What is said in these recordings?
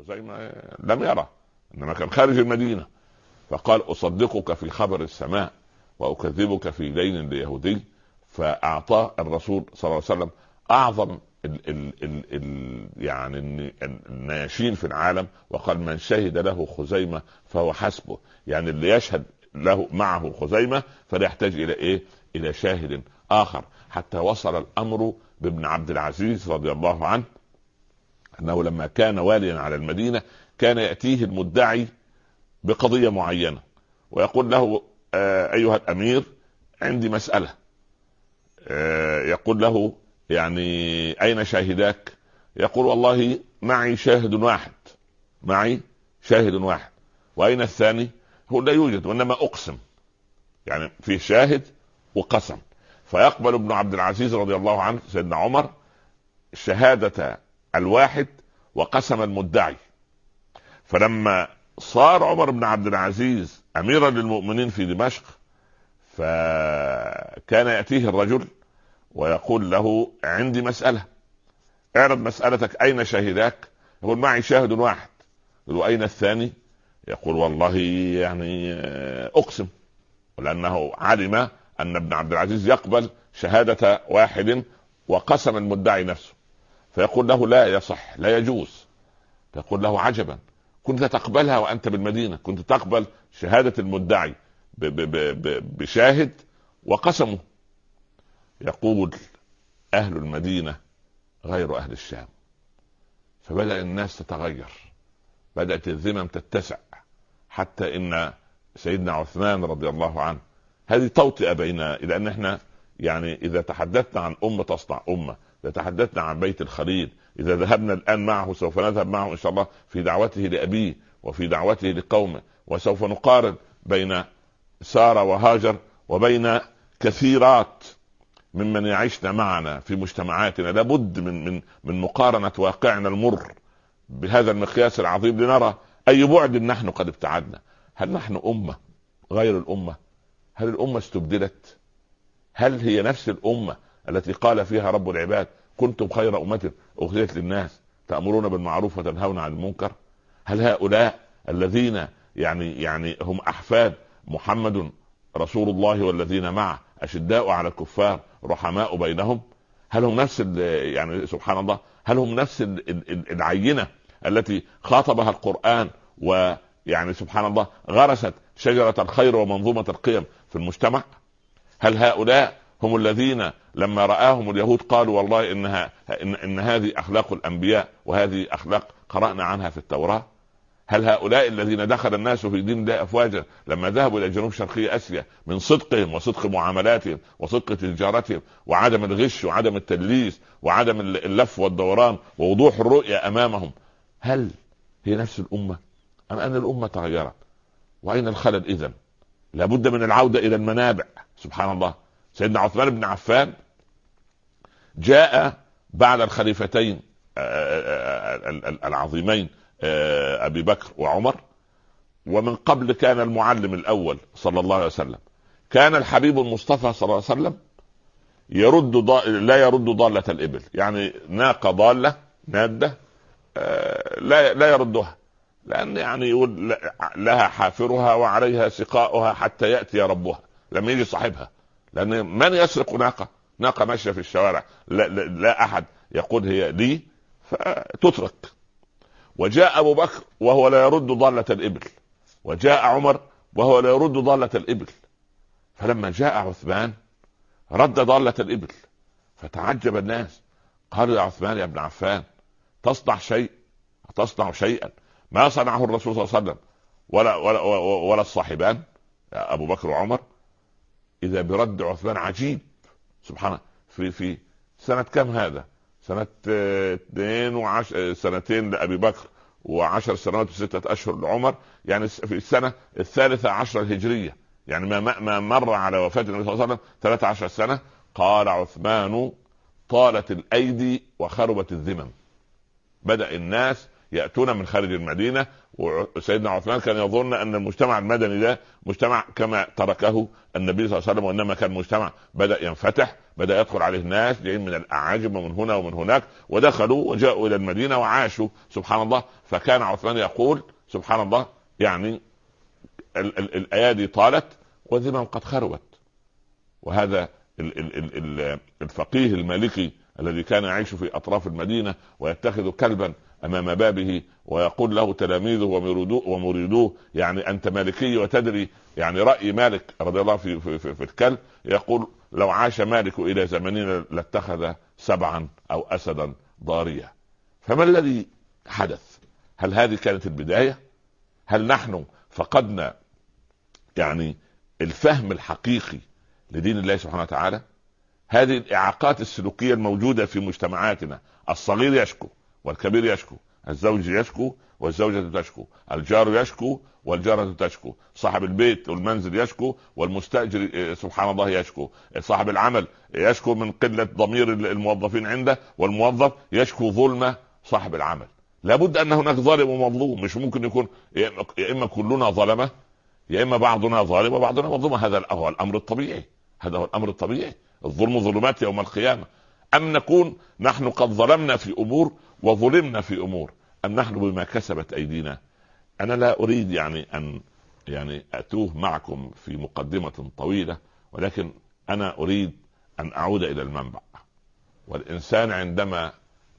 خزيمة لم يرى، إنما كان خارج المدينة. فقال أصدقك في خبر السماء وأكذبك في دين ليهودي. فأعطاه الرسول صلى الله عليه وسلم أعظم يعني الناشين في العالم، وقال من شهد له خزيمة فهو حسبه. يعني اللي يشهد له معه خزيمة فلا يحتاج إلى إيه؟ إلى شاهد آخر. حتى وصل الأمر بابن عبد العزيز رضي الله عنه أنه لما كان واليا على المدينة كان يأتيه المدعي بقضية معينة ويقول له أيها الأمير عندي مسألة. يقول له يعني أين شاهداك؟ يقول والله معي شاهد واحد، معي شاهد واحد. وأين الثاني؟ هو لا يوجد، وإنما أقسم. يعني في شاهد وقسم. فيقبل ابن عبد العزيز رضي الله عنه سيدنا عمر شهادة الواحد وقسم المدعي. فلما صار عمر بن عبد العزيز أميرا للمؤمنين في دمشق، فكان يأتيه الرجل ويقول له عندي مسألة، اعرض مسألتك، أين شاهداك؟ يقول معي شاهد واحد. يقول أين الثاني؟ يقول والله يعني أقسم، ولأنه علم أن ابن عبد العزيز يقبل شهادة واحد وقسم المدعي نفسه. فيقول له لا يصح، لا يجوز. فيقول له عجبا، كنت تقبلها وأنت بالمدينة، كنت تقبل شهادة المدعي بشاهد وقسمه. يقول أهل المدينة غير أهل الشام. فبدأ الناس تتغير، بدأت الذمم تتسع، حتى إن سيدنا عثمان رضي الله عنه، هذه توطئة بيننا، لأن احنا يعني إذا تحدثنا عن أمة تصنع أمة، إذا تحدثنا عن بيت الخليل، إذا ذهبنا الآن معه سوف نذهب معه إن شاء الله في دعوته لأبيه وفي دعوته لقومه، وسوف نقارن بين سارة وهاجر وبين كثيرات ممن يعيشنا معنا في مجتمعاتنا. لابد من مقارنة واقعنا المر بهذا المقياس العظيم لنرى أي بعد نحن قد ابتعدنا. هل نحن أمة غير الأمة؟ هل الأمة استبدلت؟ هل هي نفس الأمة التي قال فيها رب العباد كنتم خير أمة أخرجت للناس تأمرون بالمعروف وتنهون عن المنكر؟ هل هؤلاء الذين يعني هم أحفاد محمد رسول الله والذين معه أشداء على الكفار رحماء بينهم، هل هم نفس يعني سبحان الله، هل هم نفس العينة التي خاطبها القرآن ويعني سبحان الله غرست شجرة الخير ومنظومة القيم في المجتمع؟ هل هؤلاء هم الذين لما رآهم اليهود قالوا والله إن هذه أخلاق الأنبياء وهذه أخلاق قرأنا عنها في التوراة؟ هل هؤلاء الذين دخل الناس في دين الله أفواجا لما ذهبوا إلى جنوب شرقي آسيا من صدقهم وصدق معاملاتهم وصدق تجارتهم وعدم الغش وعدم التدليس وعدم اللف والدوران ووضوح الرؤية أمامهم، هل هي نفس الأمة أم أن الأمة تغيرت؟ وأين الخلل إذن؟ لابد من العودة إلى المنابع. سبحان الله، سيدنا عثمان بن عفان جاء بعد الخليفتين العظيمين أبي بكر وعمر، ومن قبل كان المعلم الأول صلى الله عليه وسلم، كان الحبيب المصطفى صلى الله عليه وسلم لا يرد ضالة الإبل، يعني ناقة ضالة نادة لا يردها، لأن يعني يقول لها حافرها وعليها سقاؤها حتى يأتي ربها لما يجي صاحبها. لأن من يسرق ناقة ماشية في الشوارع لا أحد يقول هي لي فتترك. وجاء أبو بكر وهو لا يرد ضالة الإبل، وجاء عمر وهو لا يرد ضالة الإبل. فلما جاء عثمان رد ضالة الإبل، فتعجب الناس، قالوا يا عثمان يا ابن عفان تصنع شيئا ما صنعه الرسول صلى الله عليه وسلم ولا الصاحبان أبو بكر وعمر. إذا برد عثمان عجيب سبحانه. في سنة كم هذا؟ سنة 2 لأبي بكر و10 سنوات و6 أشهر لعمر، يعني في السنة 13 الهجرية، يعني ما مر على وفاة النبي صلى الله عليه وسلم 13 سنة. قال عثمان طالت الأيدي وخربت الذمم. بدأ الناس يأتون من خارج المدينة. وسيدنا عثمان كان يظن أن المجتمع المدني ده مجتمع كما تركه النبي صلى الله عليه وسلم، وإنما كان مجتمع بدأ ينفتح، بدأ يدخل عليه الناس جايين من الأعاجم ومن هنا ومن هناك، ودخلوا وجاءوا إلى المدينة وعاشوا سبحان الله. فكان عثمان يقول سبحان الله يعني الأيادي طالت والذمم قد خروت. وهذا الفقيه المالكي الذي كان يعيش في أطراف المدينة ويتخذ كلبا أمام بابه ويقول له تلاميذه ومريدوه يعني أنت مالكي وتدري يعني رأي مالك رضي الله في الكلب، يقول لو عاش مالك إلى زمننا لاتخذ سبعا أو أسدا ضارية. فما الذي حدث؟ هل هذه كانت البداية؟ هل نحن فقدنا يعني الفهم الحقيقي لدين الله سبحانه وتعالى؟ هذه الإعاقات السلوكية الموجودة في مجتمعاتنا، الصغير يشكو والكبير يشكو، الزوج يشكو والزوجة تشكو، الجار يشكو والجارة تشكو، صاحب البيت والمنزل يشكو والمستأجر سبحان الله يشكو، صاحب العمل يشكو من قلة ضمير الموظفين عنده، والموظف يشكو ظلم صاحب العمل. لابد أن هناك ظالم ومظلوم، مش ممكن يكون يا إما كلنا ظلمة يا إما بعضنا ظالم وبعضنا مظلوم. هذا هو الأمر الطبيعي، هذا هو الأمر الطبيعي. الظلم ظلمات يوم القيامة. أم نكون نحن قد ظلمنا في أمور وظلمنا في أمور، أم نحن بما كسبت أيدينا؟ أنا لا أريد يعني أن أتوه معكم في مقدمة طويلة، ولكن أنا أريد أن أعود إلى المنبع. والإنسان عندما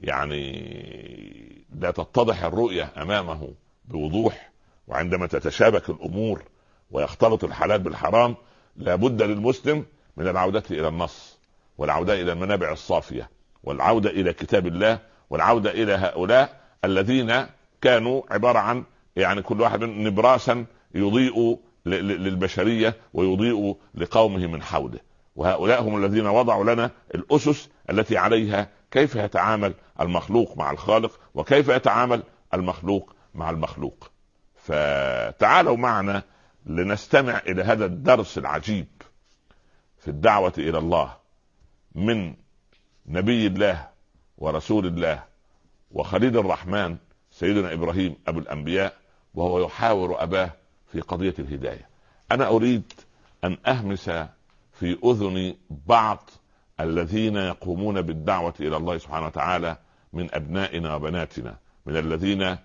يعني لا تتضح الرؤية أمامه بوضوح، وعندما تتشابك الأمور ويختلط الحلال بالحرام، لابد للمسلم من العودة إلى النص، والعودة إلى المنابع الصافية، والعودة إلى كتاب الله، والعودة إلى هؤلاء الذين كانوا عبارة عن يعني كل واحد نبراسا يضيء للبشرية ويضيء لقومه من حوله. وهؤلاء هم الذين وضعوا لنا الأسس التي عليها كيف يتعامل المخلوق مع الخالق، وكيف يتعامل المخلوق مع المخلوق. فتعالوا معنا لنستمع إلى هذا الدرس العجيب في الدعوة إلى الله من نبي الله ورسول الله وخليل الرحمن سيدنا إبراهيم أبو الأنبياء، وهو يحاور أباه في قضية الهداية. أنا أريد أن أهمس في أذن بعض الذين يقومون بالدعوة إلى الله سبحانه وتعالى من أبنائنا وبناتنا، من الذين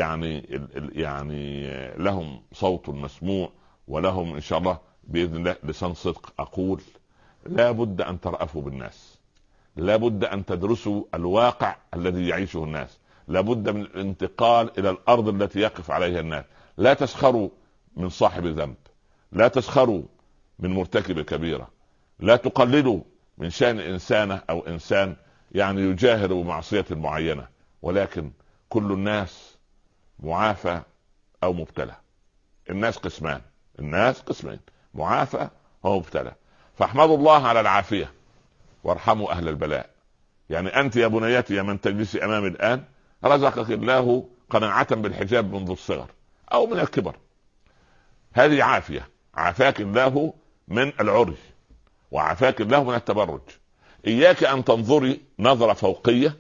يعني لهم صوت مسموع ولهم إن شاء الله بإذن الله لسان صدق. أقول لا بد أن ترأفوا بالناس، لا بد أن تدرسوا الواقع الذي يعيشه الناس، لا بد من الانتقال إلى الأرض التي يقف عليها الناس. لا تسخروا من صاحب ذنب، لا تسخروا من مرتكب كبيرة، لا تقللوا من شأن إنسانة أو إنسان يعني يجاهر بمعصية معينة، ولكن كل الناس معافى أو مبتلى. الناس قسمان، الناس قسمين، معافى أو مبتلى. فاحمدوا الله على العافية وارحموا أهل البلاء. يعني أنت يا بنيتي يا من تجلسي أمامي الآن رزقك الله قناعة بالحجاب منذ الصغر أو من الكبر، هذه عافية. عافاك الله من العري وعافاك الله من التبرج. إياك أن تنظري نظرة فوقية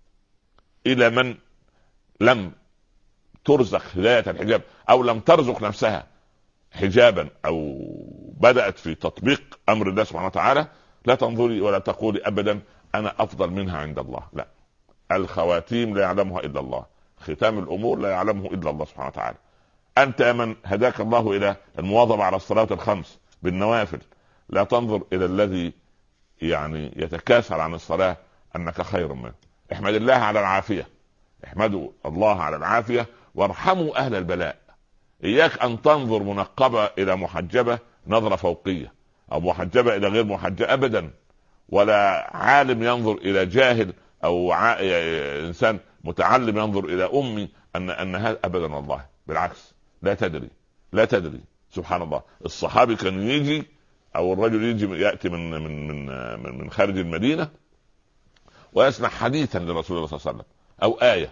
إلى من لم ترزق هداية الحجاب أو لم ترزق نفسها حجابا أو بدأت في تطبيق أمر الله سبحانه وتعالى. لا تنظري ولا تقولي أبدا أنا أفضل منها عند الله. لا، الخواتيم لا يعلمها إلا الله، ختام الأمور لا يعلمه إلا الله سبحانه وتعالى. أنت من هداك الله إلى المواظبة على الصلاة الخمس بالنوافل، لا تنظر إلى الذي يعني يتكاسل عن الصلاة أنك خير منه. احمد الله على العافية، احمدوا الله على العافية وارحموا أهل البلاء. إياك أن تنظر منقبة إلى محجبة نظرة فوقية أو محجبة إلى غير محجبة أبدا، ولا عالم ينظر إلى جاهل أو إنسان متعلم ينظر إلى أمي أن هذا أبدا. والله بالعكس، لا تدري لا تدري. سبحان الله، الصحابي كان يجي أو الرجل يجي يأتي من خارج المدينة ويسمع حديثا لرسول الله صلى الله عليه وسلم أو آية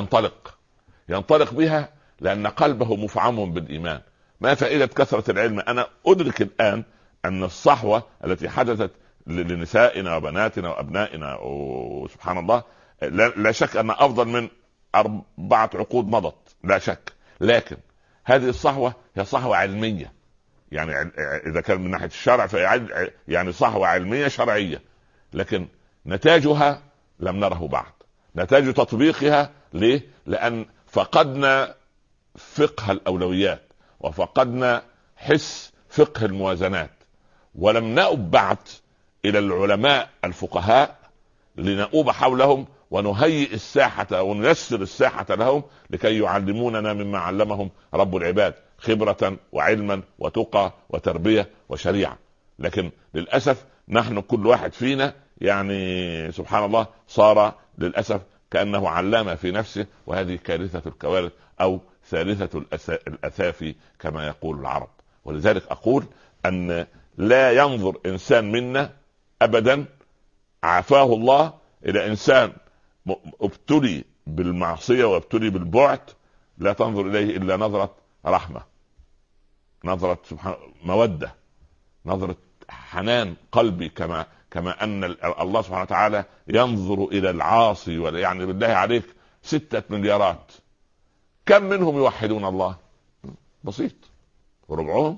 وينطلق بها لأن قلبه مفعم بالإيمان. ما فائدة كثرة العلم؟ أنا أدرك الآن أن الصحوة التي حدثت لنسائنا وبناتنا وأبنائنا وسبحان الله لا شك أن أفضل من 4 عقود مضت لا شك، لكن هذه الصحوة هي صحوة علمية، يعني إذا كان من ناحية الشرع يعني صحوة علمية شرعية، لكن نتاجها لم نره بعد. نتاج تطبيقها ليه؟ لأن فقدنا فقه الأولويات، وفقدنا حس فقه الموازنات، ولم نؤب بعد إلى العلماء الفقهاء لنؤوب حولهم ونهيئ الساحة ونيسر الساحة لهم لكي يعلموننا مما علمهم رب العباد، خبرة وعلما وتقى وتربية وشريعة. لكن للأسف نحن كل واحد فينا يعني سبحان الله صار للأسف كأنه علامة في نفسه، وهذه كارثة الكوارث أو ثالثة الأثافي كما يقول العرب. ولذلك أقول أن لا ينظر إنسان منا أبدا عافاه الله إلى إنسان ابتلي بالمعصية وابتلي بالبعد، لا تنظر إليه إلا نظرة رحمة، نظرة سبحان مودة، نظرة حنان قلبي، كما أن الله سبحانه وتعالى ينظر إلى العاصي. يعني بالله عليك 6 مليارات، كم منهم يوحدون الله؟ بسيط، وربعهم،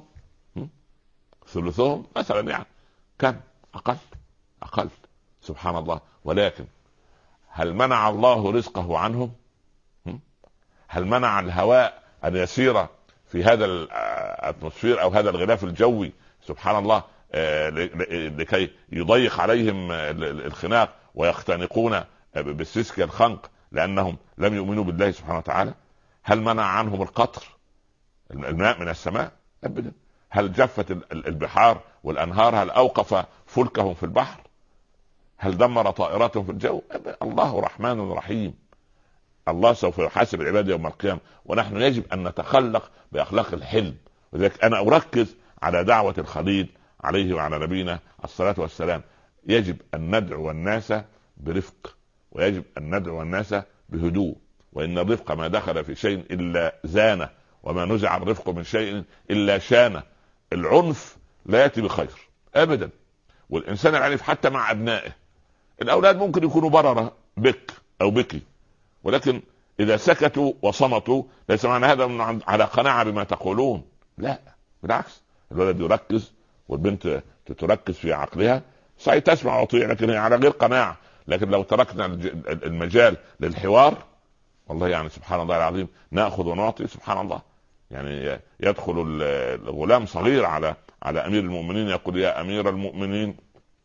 ثلثهم مثلا، يعني كم؟ أقل سبحان الله. ولكن هل منع الله رزقه عنهم؟ هل منع الهواء أن يسير في هذا الاتموسفير أو هذا الغلاف الجوي سبحان الله لكي يضيق عليهم الخناق ويختنقون بالسيسك الخنق لأنهم لم يؤمنوا بالله سبحانه وتعالى؟ هل منع عنهم القطر، الماء من السماء؟ أبدا. هل جفت البحار والأنهار؟ هل أوقف فلكهم في البحر؟ هل دمر طائراتهم في الجو؟ الله رحمن رحيم، الله سوف يحاسب العباد يوم القيامة، ونحن يجب أن نتخلق بأخلاق الحلم. وذلك أنا أركز على دعوة الخليل عليه وعلى نبينا الصلاة والسلام. يجب أن ندعو الناس برفق، ويجب أن ندعو الناس بهدوء، وإن الرفق ما دخل في شيء إلا زانه، وما نزع الرفق من شيء إلا شانه. العنف لا يأتي بخير أبدا. والإنسان العنيف حتى مع أبنائه، الأولاد ممكن يكونوا بررة بك أو بكي، ولكن إذا سكتوا وصمتوا ليس معنى هذا على قناعة بما تقولون، لا بالعكس، الولد يركز والبنت تركز في عقلها، صحيح تسمع وتطيع لكن هي على غير قناعة. لكن لو تركنا المجال للحوار، والله يعني سبحان الله العظيم نأخذ ونعطي سبحان الله. يعني يدخل الغلام صغير على أمير المؤمنين يقول: يا أمير المؤمنين،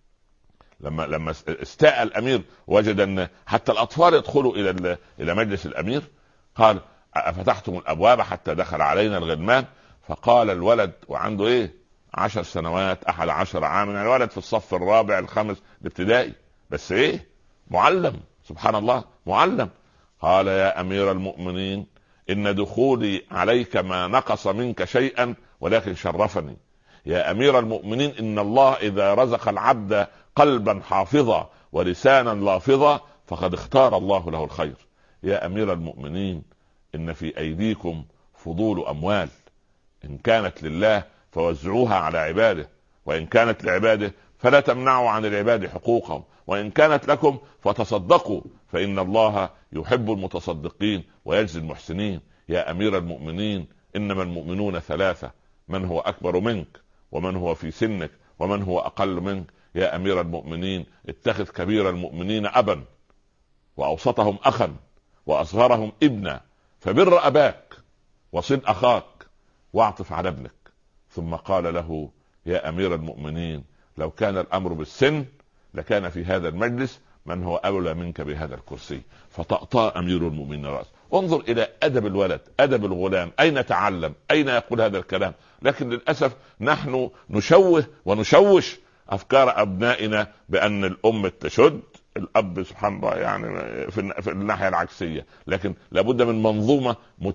لما استاء الأمير وجد أن حتى الأطفال يدخلوا إلى مجلس الأمير، قال: أفتحتم الأبواب حتى دخل علينا الغلمان؟ فقال الولد وعنده 10 سنوات 11 عاما، يعني الولد في الصف الرابع الخامس الابتدائي، بس معلم سبحان الله معلم. قال: يا أمير المؤمنين، إن دخولي عليك ما نقص منك شيئا ولكن شرفني. يا أمير المؤمنين، إن الله إذا رزق العبد قلبا حافظا ولسانا لافظا فقد اختار الله له الخير. يا أمير المؤمنين، إن في أيديكم فضول أموال، إن كانت لله فوزعوها على عباده، وإن كانت لعباده فلا تمنعوا عن العباد حقوقهم، وإن كانت لكم فتصدقوا فإن الله يحب المتصدقين ويجزي المحسنين. يا أمير المؤمنين، إنما المؤمنون 3: من هو أكبر منك، ومن هو في سنك، ومن هو أقل منك. يا أمير المؤمنين، اتخذ كبير المؤمنين أبا، وأوسطهم أخا، وأصغرهم ابنا، فبر أباك وصل أخاك واعطف على ابنك. ثم قال له: يا أمير المؤمنين، لو كان الأمر بالسن لكان في هذا المجلس من هو أولى منك بهذا الكرسي. فطأطأ أمير المؤمنين رأسه. انظر إلى أدب الولد، أدب الغلام، أين تعلم، أين يقول هذا الكلام؟ لكن للأسف نحن نشوه ونشوش أفكار أبنائنا بأن الأم تشد، الأب سبحان الله يعني في الناحية العكسية. لكن لابد من منظومة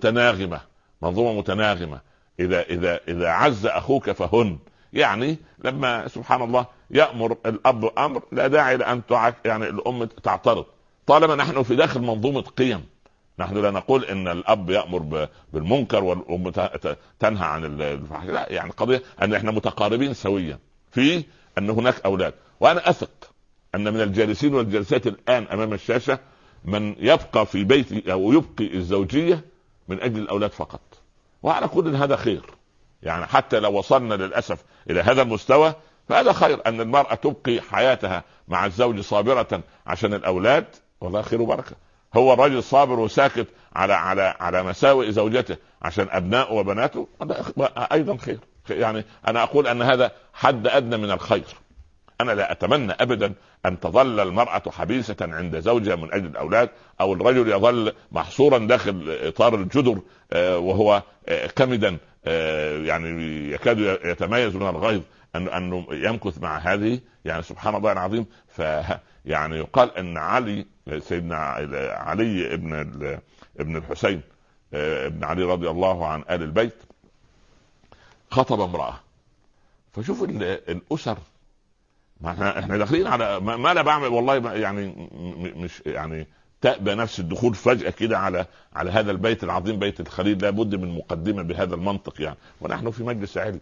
متناغمة. إذا عز أخوك فهن، يعني لما سبحان الله يأمر الأب أمر لا داعي لأن يعني الأم تعترض، طالما نحن في داخل منظومة قيم. نحن لا نقول إن الأب يأمر بالمنكر والأم تنهى عن الفحش، لا، يعني قضية أن احنا متقاربين سويا في أن هناك أولاد. وأنا أثق أن من الجالسين والجالسات الآن أمام الشاشة من يبقى في بيت او يبقي الزوجيه من اجل الاولاد فقط. وعلى كل هذا خير، يعني حتى لو وصلنا للاسف الى هذا المستوى فهذا خير، ان المراه تبقي حياتها مع الزوج صابره عشان الاولاد، والله خير وبركه. هو الرجل صابر وساكت على مساوئ زوجته عشان ابنائه وبناته، ايضا خير. يعني انا اقول ان هذا حد ادنى من الخير. انا لا اتمنى ابدا ان تظل المرأة حبيسة عند زوجها من اجل الاولاد، او الرجل يظل محصورا داخل اطار الجدر وهو كمدا يعني يكاد يتميز من الغيظ انه يمكث مع هذه. يعني سبحان الله العظيم. يعني يقال ان علي، سيدنا علي ابن الحسين ابن علي رضي الله عن آل البيت، خطب امرأة. فشوف الاسر، ما احنا داخلين على ما لا بعمل والله، يعني مش يعني تأبى نفس الدخول فجأة كده على هذا البيت العظيم، بيت الخليل، لابد من مقدمة بهذا المنطق يعني. ونحن في مجلس علم.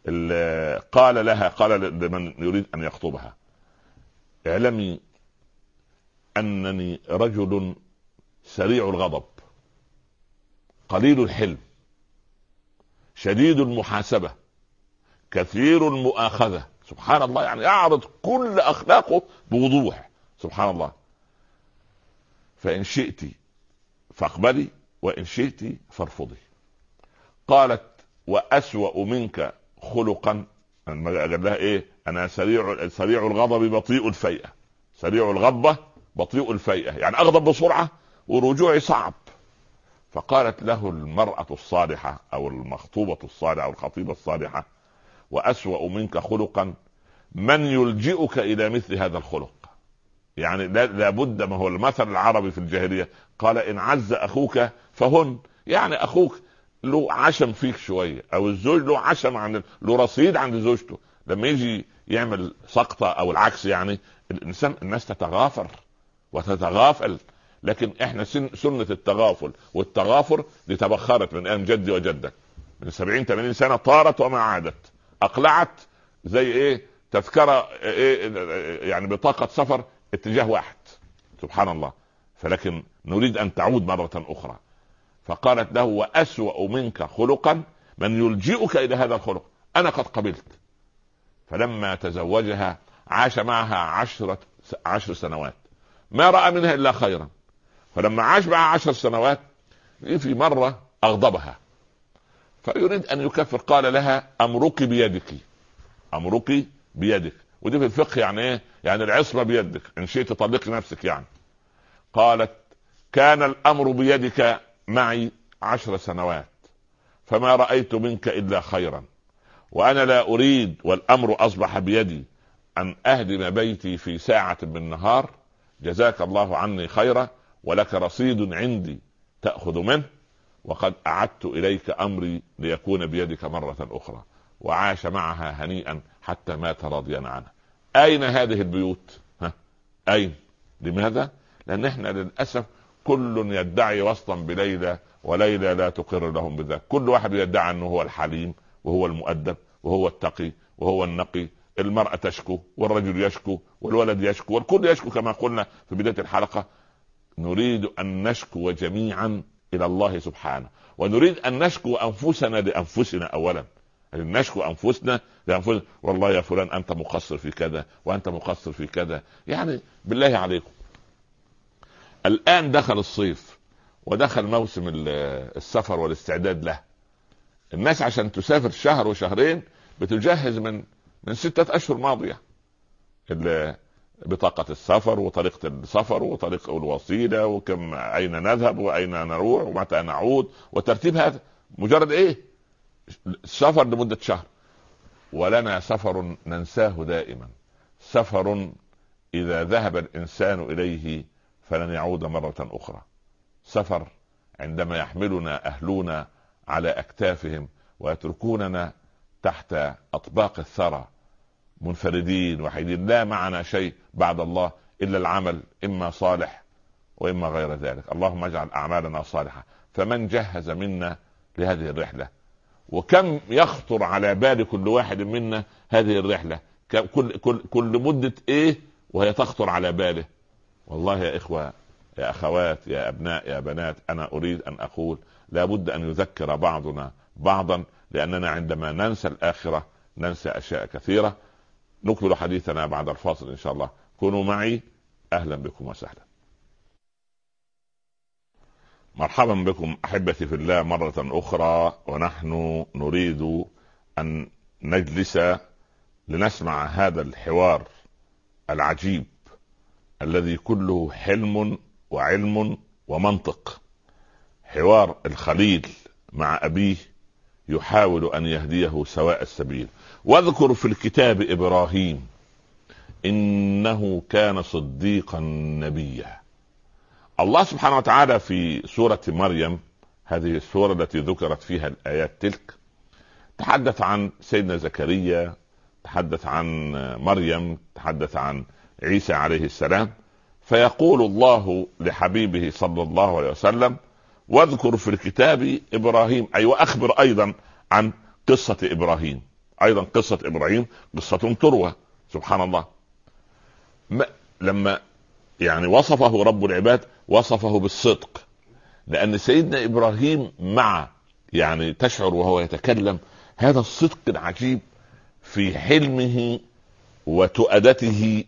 قال لمن يريد أن يخطبها: اعلمي أنني رجل سريع الغضب، قليل الحلم، شديد المحاسبة، كثير المؤاخذة. سبحان الله، يعني يعرض كل أخلاقه بوضوح. سبحان الله. فإن شئت فاقبلي وإن شئت فارفضي. قالت: وأسوأ منك خلقا. قال لها ايه؟ انا سريع الغضب بطيء الفيئة. سريع الغضبة بطيء الفيئة، يعني اغضب بسرعة ورجوعي صعب. فقالت له المرأة الصالحة او المخطوبة الصالحة او الخطيبة الصالحة: وأسوأ منك خلقا من يلجئك الى مثل هذا الخلق. يعني لابد، ما هو المثل العربي في الجاهلية قال: ان عز اخوك فهن. يعني اخوك له عشم فيك شوية، او الزوج له عشم له رصيد عند زوجته، لما يجي يعمل سقطة او العكس، يعني الناس تتغافر وتتغافل. لكن احنا سنة التغافل والتغافر دي تبخرت من ايام جدي وجدك، من 70-80 سنة طارت وما عادت، اقلعت زي ايه؟ تذكرة إيه؟ يعني بطاقة سفر اتجاه واحد. سبحان الله. فلكن نريد ان تعود مرة اخرى. فقالت له: وأسوأ منك خلقا من يلجئك إلى هذا الخلق. أنا قد قبلت. فلما تزوجها عاش معها 10 سنوات، ما رأى منها إلا خيرا. فلما عاش معها 10 سنوات في مرة أغضبها فيريد أن يكفر. قال لها: أمرك بيدك، أمرك بيدك. ودي في الفقه يعني إيه؟ يعني العصمة بيدك، إن شئت طلقي نفسك يعني. قالت: كان الأمر بيدك معي 10 سنوات، فما رأيت منك إلا خيرا، وأنا لا أريد والأمر أصبح بيدي أن أهدم بيتي في ساعة من النهار. جزاك الله عني خيرا، ولك رصيد عندي تأخذ منه، وقد أعدت إليك أمري ليكون بيدك مرة أخرى. وعاش معها هنيئا حتى مات راضيا عنها. أين هذه البيوت؟ أين؟ لماذا؟ لأن احنا للأسف كل يدعي وسطا بليلى، وليلى لا تقر لهم بذلك. كل واحد يدعي أنه هو الحليم وهو المؤدب وهو التقي وهو النقي. المرأة تشكو والرجل يشكو والولد يشكو والكل يشكو كما قلنا في بداية الحلقة. نريد أن نشكو جميعا إلى الله سبحانه، ونريد أن نشكو أنفسنا لأنفسنا أولا. نشكو أنفسنا لأنفسنا: والله يا فلان أنت مقصر في كذا وأنت مقصر في كذا. يعني بالله عليكم، الآن دخل الصيف ودخل موسم السفر والاستعداد له. الناس عشان تسافر شهر وشهرين بتجهز من 6 أشهر ماضية، بطاقة السفر وطريقة السفر وطريقة الوسيلة وكم أين نذهب وأين نروح ومتى نعود وترتيب. هذا مجرد إيه؟ سفر لمدة شهر. ولنا سفر ننساه دائما، سفر إذا ذهب الإنسان إليه فلن يعود مرة أخرى. سفر عندما يحملنا أهلنا على أكتافهم ويتركوننا تحت أطباق الثرى منفردين وحيدين، لا معنا شيء بعد الله إلا العمل، إما صالح وإما غير ذلك. اللهم اجعل أعمالنا صالحة. فمن جهز منا لهذه الرحلة؟ وكم يخطر على بال كل واحد منا هذه الرحلة؟ كل مدة إيه وهي تخطر على باله؟ والله يا إخوة، يا اخوات، يا ابناء، يا بنات، انا اريد ان اقول لابد ان يذكر بعضنا بعضا، لاننا عندما ننسى الاخره ننسى اشياء كثيره. نكمل حديثنا بعد الفاصل ان شاء الله. كونوا معي. اهلا بكم وسهلا. مرحبا بكم احبتي في الله مره اخرى، ونحن نريد ان نجلس لنسمع هذا الحوار العجيب الذي كله حلم وعلم ومنطق. حوار الخليل مع أبيه يحاول أن يهديه سواء السبيل. واذكر في الكتاب إبراهيم إنه كان صديقا نبيا. الله سبحانه وتعالى في سورة مريم، هذه السورة التي ذكرت فيها الآيات تلك، تحدث عن سيدنا زكريا، تحدث عن مريم، تحدث عن عيسى عليه السلام. فيقول الله لحبيبه صلى الله عليه وسلم: واذكر في الكتاب إبراهيم، أي وأخبر أيضا عن قصة إبراهيم. أيضا قصة إبراهيم قصة تروى. سبحان الله، لما يعني وصفه رب العباد وصفه بالصدق، لأن سيدنا إبراهيم مع يعني تشعر وهو يتكلم هذا الصدق العجيب في حلمه وتؤدته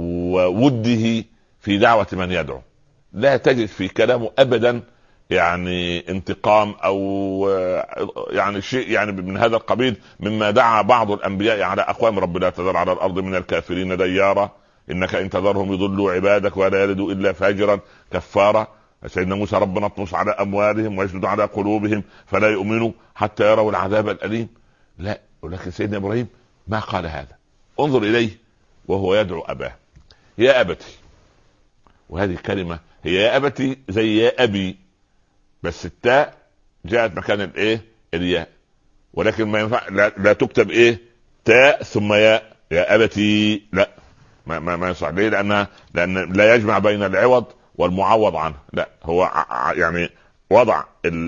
ووده في دعوة من يدعو. لا تجد في كلامه أبدا يعني انتقام أو يعني شيء يعني من هذا القبيل، مما دعا بعض الأنبياء على أقوام: رب لا تذر على الأرض من الكافرين ديارا إنك إن تذرهم يضلوا عبادك ولا يلدوا إلا فاجرا كفارا. سيدنا موسى: ربنا اطمس على أموالهم واشدد على قلوبهم فلا يؤمنوا حتى يروا العذاب الأليم. لا، ولكن سيدنا إبراهيم ما قال هذا. انظر إليه وهو يدعو أباه: يا أبتي. وهذه كلمة هي يا أبتي زي يا أبي، بس التاء جاءت مكان الايه الياء، ولكن ما ينفع لا تكتب ايه تاء ثم ياء يا أبتي، لا ما يصح. ليه؟ لأن لا يجمع بين العوض والمعوض عنه. لا، هو يعني وضع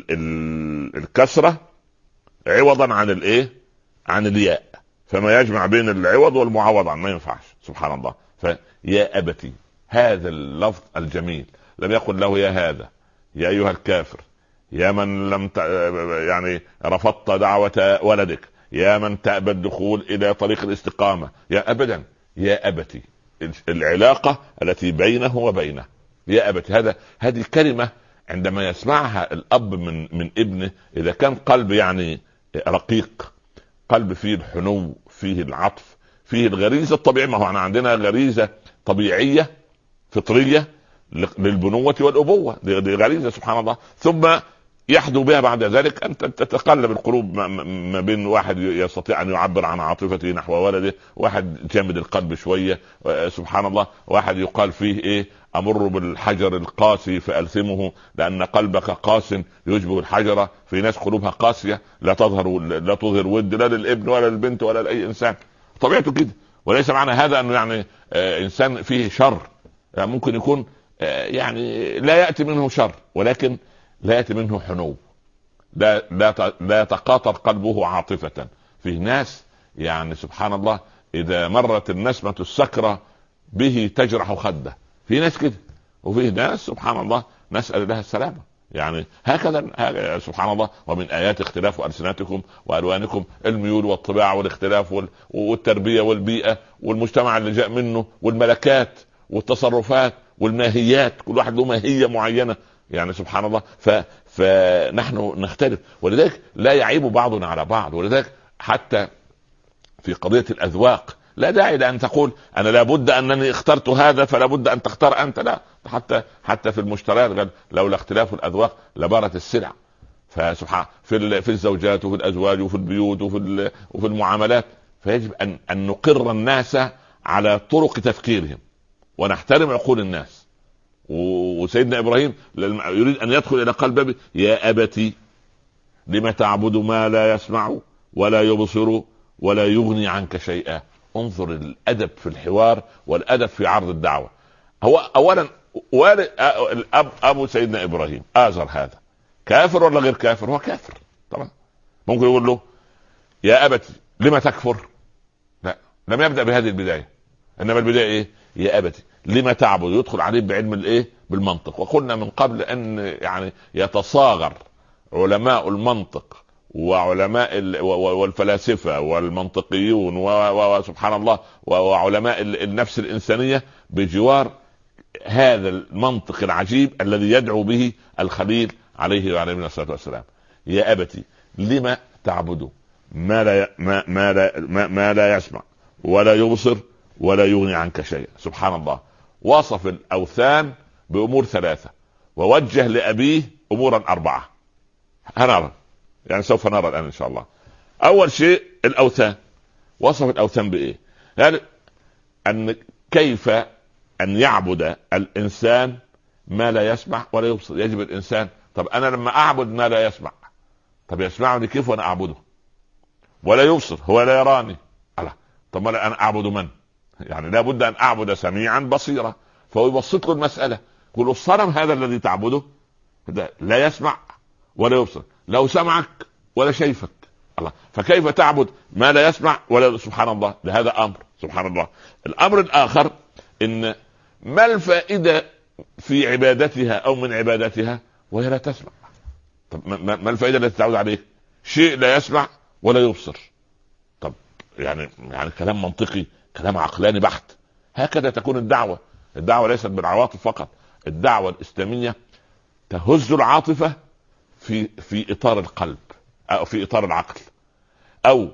الكسرة عوضا عن الايه عن الياء، فما يجمع بين العوض والمعوض عنه ما ينفعش. سبحان الله. فيا أبتي هذا اللفظ الجميل، لم يقل له يا هذا، يا أيها الكافر، يا من لم يعني رفضت دعوة ولدك، يا من تأبى الدخول إلى طريق الاستقامة، يا أبدا، يا أبتي. العلاقة التي بينه وبينه يا أبتي. هذه كلمة عندما يسمعها الأب من ابنه، إذا كان قلب يعني رقيق، قلب فيه الحنو، فيه العطف، فيه الغريزة الطبيعية. ما هو عندنا غريزة طبيعية فطرية للبنوة والأبوة، دي غريزة سبحان الله. ثم يحدو بها بعد ذلك أن تتقلب القلوب ما بين واحد يستطيع أن يعبر عن عاطفته نحو ولده، واحد جامد القلب شوية سبحان الله، واحد يقال فيه إيه: أمر بالحجر القاسي فألثمه لأن قلبك قاس يشبه الحجرة. في ناس قلوبها قاسية لا تظهر ود لا للابن ولا للبنت ولا لأي إنسان، طبيعته كده. وليس معنى هذا أنه يعني إنسان فيه شر، يعني ممكن يكون يعني لا يأتي منه شر، ولكن لا يأتي منه حنو، لا يتقاطر قلبه عاطفة. في ناس يعني سبحان الله إذا مرت النسمة السكرة به تجرح خده، في ناس كده. وفي ناس سبحان الله نسأل لها السلامة. يعني هكذا سبحان الله. ومن آيات اختلاف ألسنتكم وألوانكم الميول والطباع والاختلاف والتربية والبيئة والمجتمع اللي جاء منه والملكات والتصرفات والماهيات، كل واحد له ماهية معينة يعني سبحان الله. فنحن نختلف، ولذلك لا يعيب بعضنا على بعض. ولذلك حتى في قضية الأذواق لا داعي لأن تقول أنا لابد أنني اخترت هذا فلا بد أن تختار أنت. لا، حتى في المشتريات لولا اختلاف الأذواق لبارت السلع. فسبحان في الزوجات وفي الأزواج وفي البيوت وفي المعاملات. فيجب أن نقر الناس على طرق تفكيرهم ونحترم عقول الناس. وسيدنا إبراهيم يريد أن يدخل إلى قلب يا أبتي لم تعبد ما لا يسمع ولا يبصر ولا يغني عنك شيئا. انظر الأدب في الحوار والأدب في عرض الدعوة. هو أولا الأب أبو سيدنا إبراهيم آزر هذا كافر ولا غير كافر؟ هو كافر طبعا. ممكن يقول له يا أبتي لما تكفر؟ لا، لم يبدأ بهذه البداية، إنما البداية إيه؟ يا أبتي لما تعبد. يدخل عليه بعلم الإيه؟ بالمنطق. وقلنا من قبل ان يعني يتصاغر علماء المنطق وعلماء والفلاسفة والمنطقيون وسبحان الله وعلماء النفس الإنسانية بجوار هذا المنطق العجيب الذي يدعو به الخليل عليه الصلاة والسلام. يا أبتي لما تعبد ما لا يسمع ولا يبصر ولا يغني عنك شيئا. سبحان الله، وصف الأوثان بأمور 3 ووجه لأبيه أمورا 4. هنرى يعني سوف نرى الآن إن شاء الله. أول شيء الأوثان، وصف الأوثان بإيه؟ يعني أن كيف أن يعبد الإنسان ما لا يسمع ولا يبصر. يجب الإنسان، طب أنا لما أعبد ما لا يسمع، طب يسمعني كيف وأنا أعبده؟ ولا يبصر، هو لا يراني. الله، طب أنا أعبد من؟ يعني لا بد أن أعبد سميعا بصيرا. فهو يبسط له المسألة، يقول الصنم هذا الذي تعبده لا يسمع ولا يبصر، لو سمعك ولا شايفك. الله، فكيف تعبد ما لا يسمع ولا؟ سبحان الله، لهذا أمر. سبحان الله. الأمر الآخر إن ما الفائدة في عبادتها أو من عبادتها وهي لا تسمع؟ طب ما الفائدة التي تعود عليه؟ شيء لا يسمع ولا يبصر. طب يعني كلام منطقي، كلام عقلاني بحت. هكذا تكون الدعوة. الدعوة ليست بالعواطف فقط، الدعوة الإسلامية تهز العاطفة في إطار القلب أو في إطار العقل، أو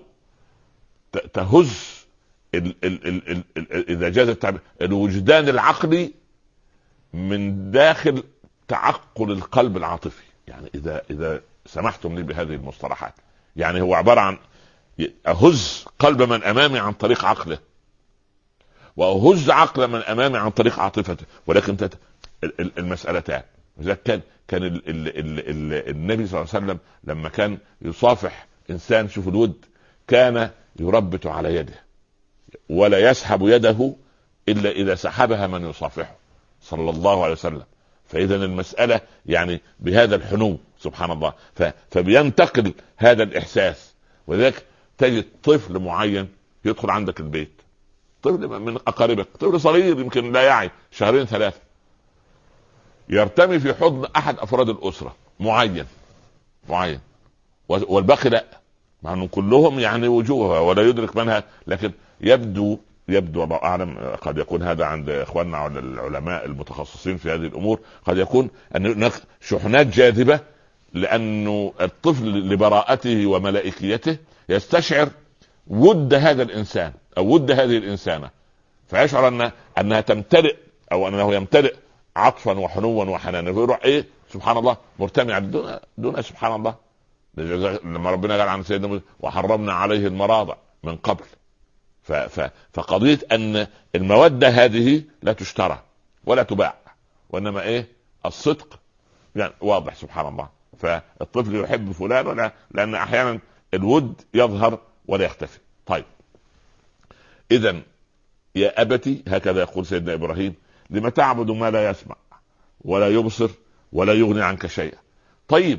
تهز إذا جاز التعبير الوجدان العقلي من داخل تعقل القلب العاطفي. يعني إذا سمحتم لي بهذه المصطلحات، يعني هو عبارة عن أهز قلب من أمامي عن طريق عقله، وأهز عقل من أمامي عن طريق عاطفته، ولكن المسألتان. كان النبي صلى الله عليه وسلم لما كان يصافح إنسان، شوف الود، كان يربط على يده ولا يسحب يده إلا إذا سحبها من يصافحه صلى الله عليه وسلم. فإذا المسألة يعني بهذا الحنو. سبحان الله. فبينتقل هذا الإحساس. وذلك تجد طفل معين يدخل عندك البيت، طفل من أقاربك، طفل صغير يمكن لا يعي 2-3 يرتمي في حضن أحد أفراد الأسرة معين، والباقي لا، مع أنه كلهم يعني وجوهها ولا يدرك منها، لكن يبدو الله أعلم، قد يكون هذا عند إخواننا العلماء المتخصصين في هذه الأمور، قد يكون أن هناك شحنات جاذبة، لأنه الطفل لبراءته وملائكيته يستشعر ود هذا الإنسان أو ود هذه الإنسانة، فيشعر أنها تمتلئ أو أنه يمتلئ عطفا وحنوا وحنانا، فيروح سبحان الله مرتمي دون سبحان الله. لما ربنا قال عن سيدنا موسى وحرمنا عليه المراضع من قبل. فقضية أن المودة هذه لا تشترى ولا تباع، وإنما الصدق يعني واضح. سبحان الله. فالطفل يحب فلان ولا، لأن أحيانا الود يظهر ولا يختفي. طيب، إذن يا أبتي، هكذا يقول سيدنا إبراهيم، لما تعبد ما لا يسمع ولا يبصر ولا يغني عنك شيئا. طيب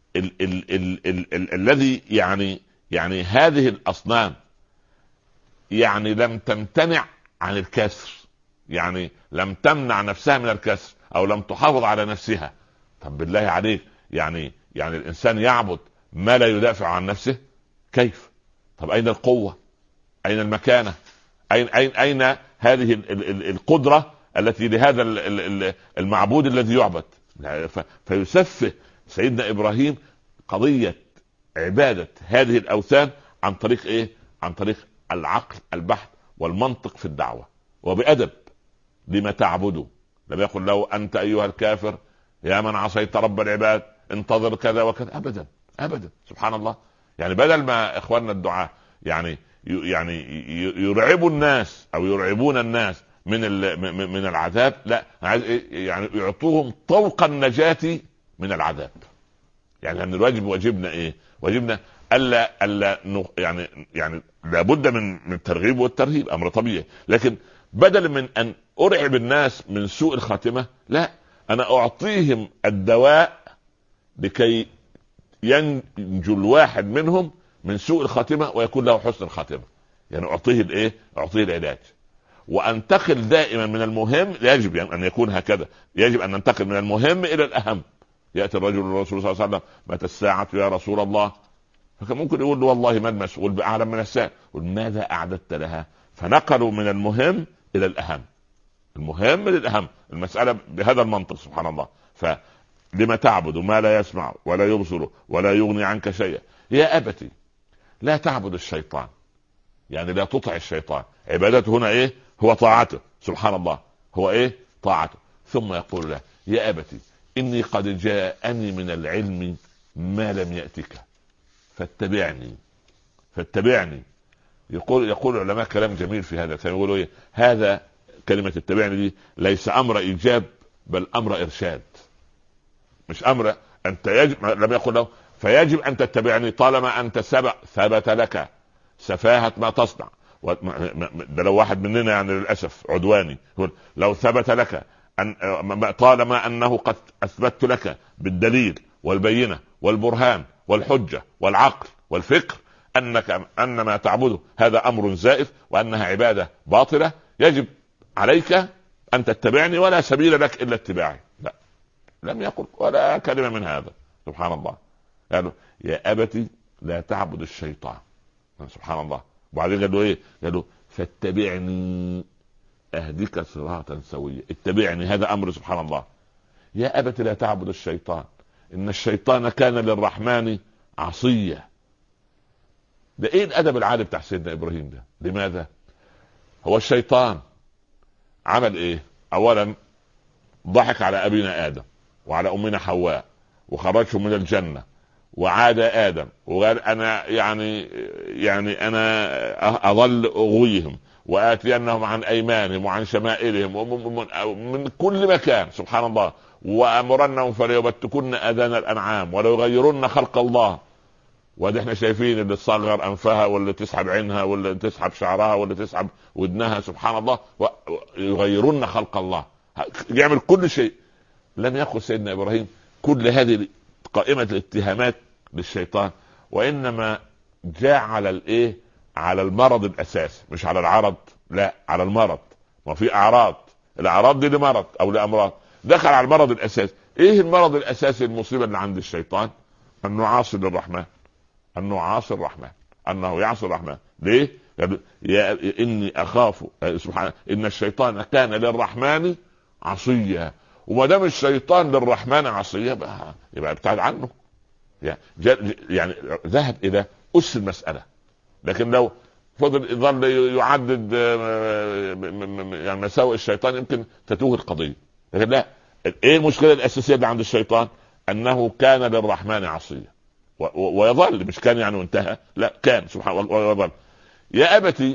الذي يعني هذه الأصنام يعني لم تمتنع عن الكسر، يعني لم تمنع نفسها من الكسر أو لم تحافظ على نفسها. طب بالله عليك، يعني الإنسان يعبد ما لا يدافع عن نفسه؟ كيف؟ طب أين القوة؟ أين المكانة؟ أين هذه القدرة التي لهذا المعبود الذي يعبد؟ فيسفه سيدنا إبراهيم قضية عبادة هذه الأوثان عن طريق عن طريق العقل البحث والمنطق في الدعوة وبأدب. لما تعبده؟ لم يقل له أنت أيها الكافر يا من عصيت رب العباد انتظر كذا وكذا، أبدا. سبحان الله. يعني بدل ما إخواننا الدعاء يعني يرعبوا الناس أو يرعبون الناس من العذاب، لا، يعني يعطوهم طوق النجاة من العذاب. يعني أن الواجب واجبنا واجبنا ألا يعني لابد من الترغيب والترهيب، أمر طبيعي، لكن بدل من أن أرعب الناس من سوء الخاتمة، لا، أنا أعطيهم الدواء لكي ينجو الواحد منهم من سوء الخاتمة ويكون له حسن الخاتمة. يعني أعطيه العلاج. وانتقل دائما من المهم، يجب ان يكون هكذا، يجب ان ننتقل من المهم الى الاهم. ياتي الرجل للرسول صلى الله عليه وسلم: متى الساعه يا رسول الله؟ فكان ممكن يقول له: والله ما المسؤول باعلم من السائل. يقول: ماذا اعددت لها؟ فنقلوا من المهم الى الاهم، المهم للاهم، المساله بهذا المنطق. سبحان الله. فلما تعبد ما لا يسمع ولا يبصر ولا يغني عنك شيئا؟ يا ابتي لا تعبد الشيطان، يعني لا تطع الشيطان. عبادته هنا ايه؟ هو طاعته. سبحان الله، هو ايه؟ طاعته. ثم يقول له: يا ابتي اني قد جاءني من العلم ما لم يأتك فاتبعني. فاتبعني. يقول العلماء كلام جميل في هذا، كانوا يقولوا ايه؟ هذا كلمة اتبعني دي ليس امر ايجاب بل امر ارشاد، مش امر انت يجب. لم يقل له فيجب ان تتبعني طالما انت ثبت لك سفاهة ما تصنع. ده لو واحد مننا يعني للاسف عدواني يقول: لو ثبت لك ان طالما انه قد اثبت لك بالدليل والبينة والبرهان والحجة والعقل والفكر ان ما تعبده هذا امر زائف وانها عبادة باطلة، يجب عليك ان تتبعني ولا سبيل لك الا اتباعي. لا، لم يقل ولا كلمة من هذا. سبحان الله. قالوا: يا ابتي لا تعبد الشيطان. سبحان الله. وبعدين قالوا ايه؟ قالوا: فاتبعني اهدك صراطا سويا. اتبعني، هذا امر. سبحان الله. يا ابتي لا تعبد الشيطان ان الشيطان كان للرحمن عصيا. ده ايه الادب العالي بتاع سيدنا ابراهيم ده؟ لماذا؟ هو الشيطان عمل ايه؟ اولا ضحك على ابينا ادم وعلى امنا حواء وخرجهم من الجنة، وعاد ادم وقال: انا يعني انا اظل اغويهم واتينهم عن ايمانهم وعن شمائلهم ومن كل مكان. سبحان الله. وامرنهم فليبتكن اذان الانعام وليغيرن خلق الله. وده احنا شايفين اللي تصغر انفها واللي تسحب عينها واللي تسحب شعرها واللي تسحب ودنها. سبحان الله. ويغيرون خلق الله، يعمل كل شيء. لم يقل سيدنا ابراهيم كل هذه قائمة الاتهامات للشيطان، وانما جاء على الايه؟ على المرض الاساسي، مش على العرض، لا، على المرض. ما في اعراض، الاعراض دي لمرض او لامراض. دخل على المرض الاساسي. ايه المرض الاساسي المصيبة اللي عند الشيطان؟ انه عاصي للرحمن، انه عاصي الرحمن، انه يعصي الرحمن. ليه؟ يا اني اخاف سبحانه ان الشيطان كان للرحمن عصيا. وما دام الشيطان للرحمن عصيا يبقى ابتعد عنه. يعني ذهب الى اس المسألة. لكن لو فضل يظل يعدد يعني مساوئ الشيطان يمكن تتوه القضية. لكن لا، ايه المشكلة الاساسية اللي عند الشيطان؟ انه كان للرحمن عصيا ويظل، مش كان يعني وانتهى، لا، كان. سبحان الله. ويظل. يا ابتي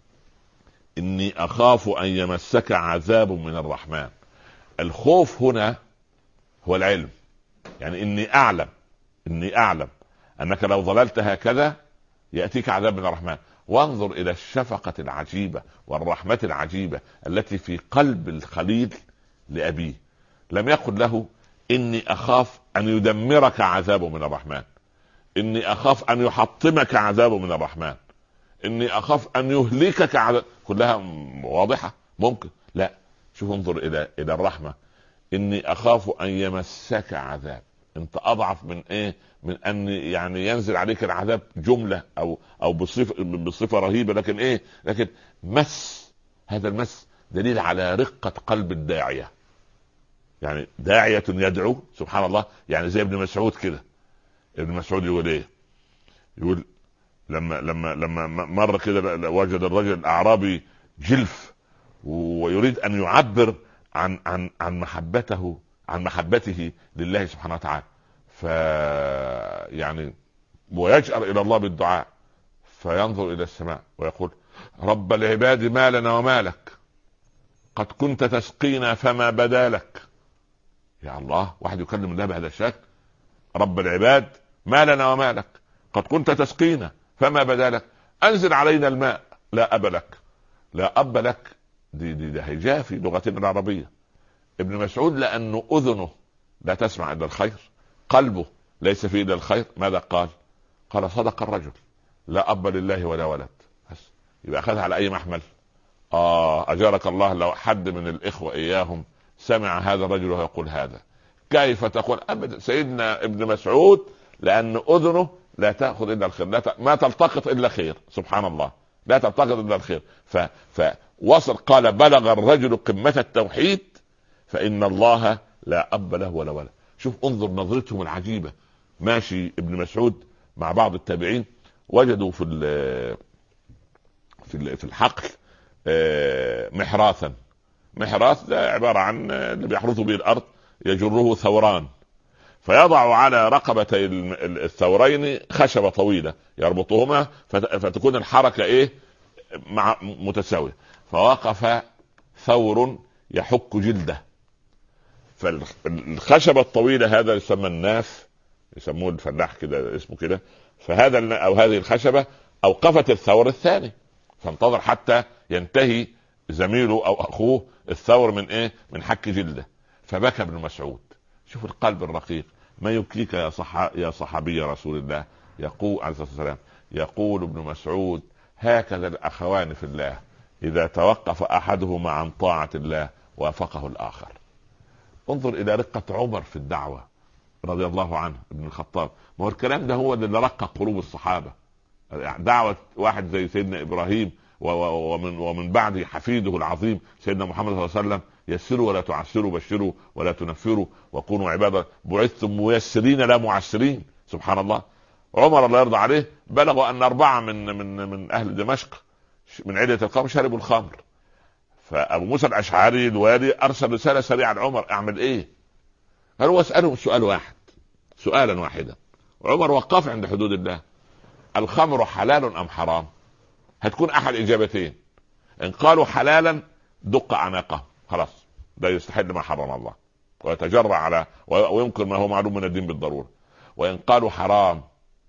اني اخاف ان يمسك عذاب من الرحمن. الخوف هنا هو العلم، يعني اني اعلم انك لو ظللت هكذا يأتيك عذاب من الرحمن. وانظر الى الشفقة العجيبة والرحمة العجيبة التي في قلب الخليل لأبيه. لم يقل له: اني اخاف ان يدمرك عذاب من الرحمن، اني اخاف ان يحطمك عذاب من الرحمن، اني اخاف ان يهلكك عذاب. كلها واضحة ممكن. لا، شوف، انظر الى الرحمة. اني اخاف ان يمسك عذاب. انت اضعف من ايه؟ من ان يعني ينزل عليك العذاب جملة او بصفة رهيبة. لكن ايه؟ لكن هذا المس دليل على رقة قلب الداعية. يعني داعية يدعو. سبحان الله. يعني زي ابن مسعود كده. ابن مسعود يقول ايه؟ يقول لما مر كده وجد الرجل الاعرابي جلف ويريد ان يعبر عن محبته لله سبحانه وتعالى، يعني ويجأر الى الله بالدعاء، فينظر الى السماء ويقول: رب العباد ما لنا وما لك، قد كنت تسقينا فما بدا لك. يا الله، واحد يكلم الله بهذا الشكل. رب العباد ما لنا وما لك، قد كنت تسقينا فما بدا لك، انزل علينا الماء. لا اب لك. لا اب لك دي هيجاء في لغتنا العربية. ابن مسعود لانه اذنه لا تسمع الا الخير، قلبه ليس فيه الا الخير، ماذا قال؟ قال: صدق الرجل، لا اب لله ولا ولد. بس يبقى اخذها على اي محمل؟ اجارك الله لو حد من الاخوه اياهم سمع هذا الرجل وهو يقول هذا، كيف تقول؟ ابدا. سيدنا ابن مسعود لان اذنه لا تاخذ الا الخير، ما تلتقط الا خير، سبحان الله، لا تلتقط الا الخير. فوصل قال بلغ الرجل قمه التوحيد فان الله لا اب له ولا ولد. شوف انظر نظرتهم العجيبه. ماشي ابن مسعود مع بعض التابعين، وجدوا في الحقل محراثا. محراث ده عباره عن اللي بيحرثوا به الارض، يجره ثوران، فيضع على رقبتي الثورين خشبه طويله يربطهما فتكون الحركه ايه مع متساويه. فوقف ثور يحك جلده، فالخشبه الطويله هذا يسمى الناف، يسموه الفلاح كده اسمه كده. فهذا او هذه الخشبه اوقفت الثور الثاني، فانتظر حتى ينتهي زميله او اخوه الثور من ايه؟ من حك جلده. فبكى ابن مسعود. شوف القلب الرقيق. ما يبكيك يا صحابي رسول الله؟ يقول عليه الصلاه والسلام، يقول ابن مسعود هكذا الاخوان في الله اذا توقف احدهما عن طاعه الله وافقه الاخر. انظر الى رقه عمر في الدعوه رضي الله عنه ابن الخطاب. ما هو الكلام ده هو اللي رقق قلوب الصحابه. دعوه واحد زي سيدنا ابراهيم ومن بعده حفيده العظيم سيدنا محمد صلى الله عليه وسلم، يسروا ولا تعسروا، بشروا ولا تنفروا، وكونوا عبادا بعثتم ميسرين لا معسرين. سبحان الله. عمر الله يرضى عليه بلغوا ان 4 من اهل دمشق من عدة القوم شربوا الخمر. فابو موسى الاشعري الوالي ارسل رساله سريعه لعمر، اعمل ايه؟ قال هو اسالهم سؤال واحد، سؤالا واحدا. عمر وقف عند حدود الله. الخمر حلال ام حرام؟ هتكون احد اجابتين. ان قالوا حلالا دق عناقه، خلاص ده يستحل ما حرم الله ويتجرع على وينكر ما هو معلوم من الدين بالضروره. وان قالوا حرام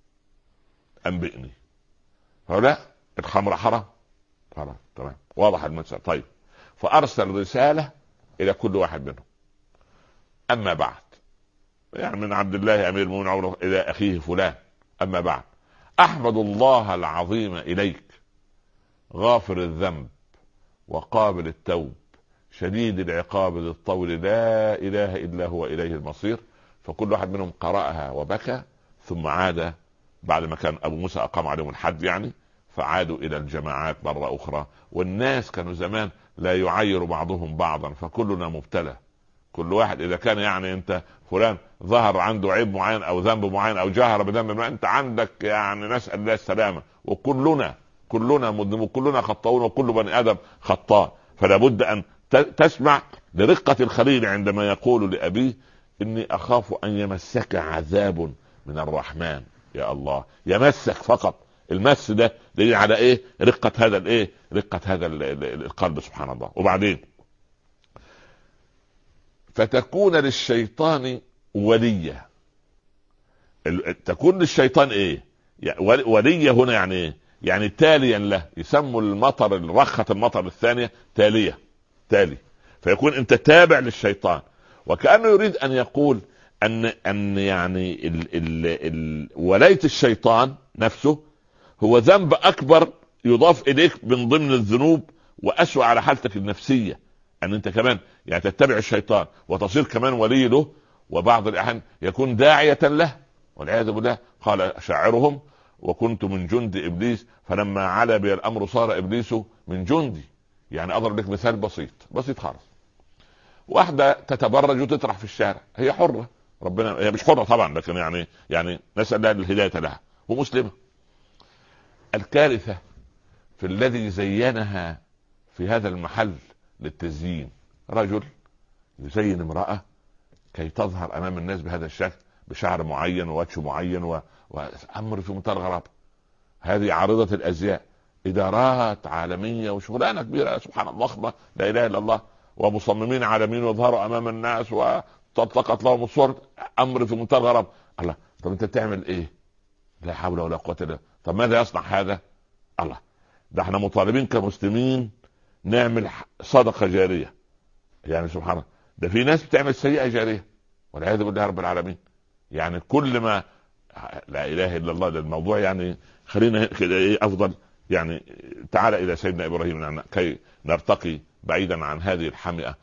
انبئني. فلا الخمر حرام، خلاص تمام واضح المسألة. طيب فارسل رساله الى كل واحد منهم. اما بعد، يعني من عبد الله امير المؤمنين الى اخيه فلان، اما بعد، احمد الله العظيم اليك غافر الذنب وقابل التوب شديد العقاب ذي الطول لا اله الا هو اليه المصير. فكل واحد منهم قرأها وبكى، ثم عاد بعد ما كان ابو موسى اقام عليهم الحد يعني، فعادوا الى الجماعات مرة اخرى. والناس كانوا زمان لا يعير بعضهم بعضا، فكلنا مبتلى. كل واحد اذا كان يعني انت فلان ظهر عنده عيب معين او ذنب معين او جهر بذنب معين، انت عندك يعني نسأل الله السلامة. وكلنا مذنب وكلنا خطاؤون وكل بني ادم خطاء. فلا بد ان تسمع لرقة الخليل عندما يقول لأبيه إني أخاف أن يمسك عذاب من الرحمن. يا الله، يمسك فقط. المس ده دليل على إيه؟ رقة هذا الإيه؟ رقة هذا القلب، سبحان الله. وبعدين فتكون للشيطان ولية. تكون للشيطان إيه؟ ولية هنا يعني إيه؟ يعني تاليا له. يسموا المطر الرخة المطر الثانية تالية، تالي. فيكون انت تابع للشيطان. وكأنه يريد ان يقول ان يعني ولاية الشيطان نفسه هو ذنب اكبر يضاف اليك من ضمن الذنوب واسوأ على حالتك النفسية، ان انت كمان يعني تتبع الشيطان وتصير كمان ولي له، وبعض الاحيان يكون داعية له والعياذ بالله. قال شاعرهم وكنت من جند ابليس فلما علا بي الامر صار ابليس من جندي. يعني اضرب لك مثال بسيط خالص. واحدة تتبرج وتطرح في الشارع، هي حرة، ربنا هي مش حرة طبعا، لكن يعني نسأل الله الهداية لها، ومسلمة. الكارثة في الذي زينها في هذا المحل للتزيين. رجل يزين امرأة كي تظهر امام الناس بهذا الشكل، بشعر معين ووجه معين وامر في منتهى الغرابة. هذه عارضة الازياء، ادارات عالمية وشغلانة كبيرة سبحان الله ضخمة لا اله الا الله، ومصممين عالميين وظهروا امام الناس وتطلقت لهم الصور، امر في منتهى الغرابة. الله، طب انت بتعمل ايه؟ لا حول ولا قوة الا بالله. طب ماذا يصنع هذا؟ الله، ده احنا مطالبين كمسلمين نعمل صدقة جارية. يعني سبحان الله، ده في ناس بتعمل سيئة جارية والعياذ بالله رب العالمين. يعني كل ما لا اله الا الله، ده الموضوع يعني خلينا كده ايه افضل يعني تعال الى سيدنا ابراهيم كي نرتقي بعيدا عن هذه الحمئة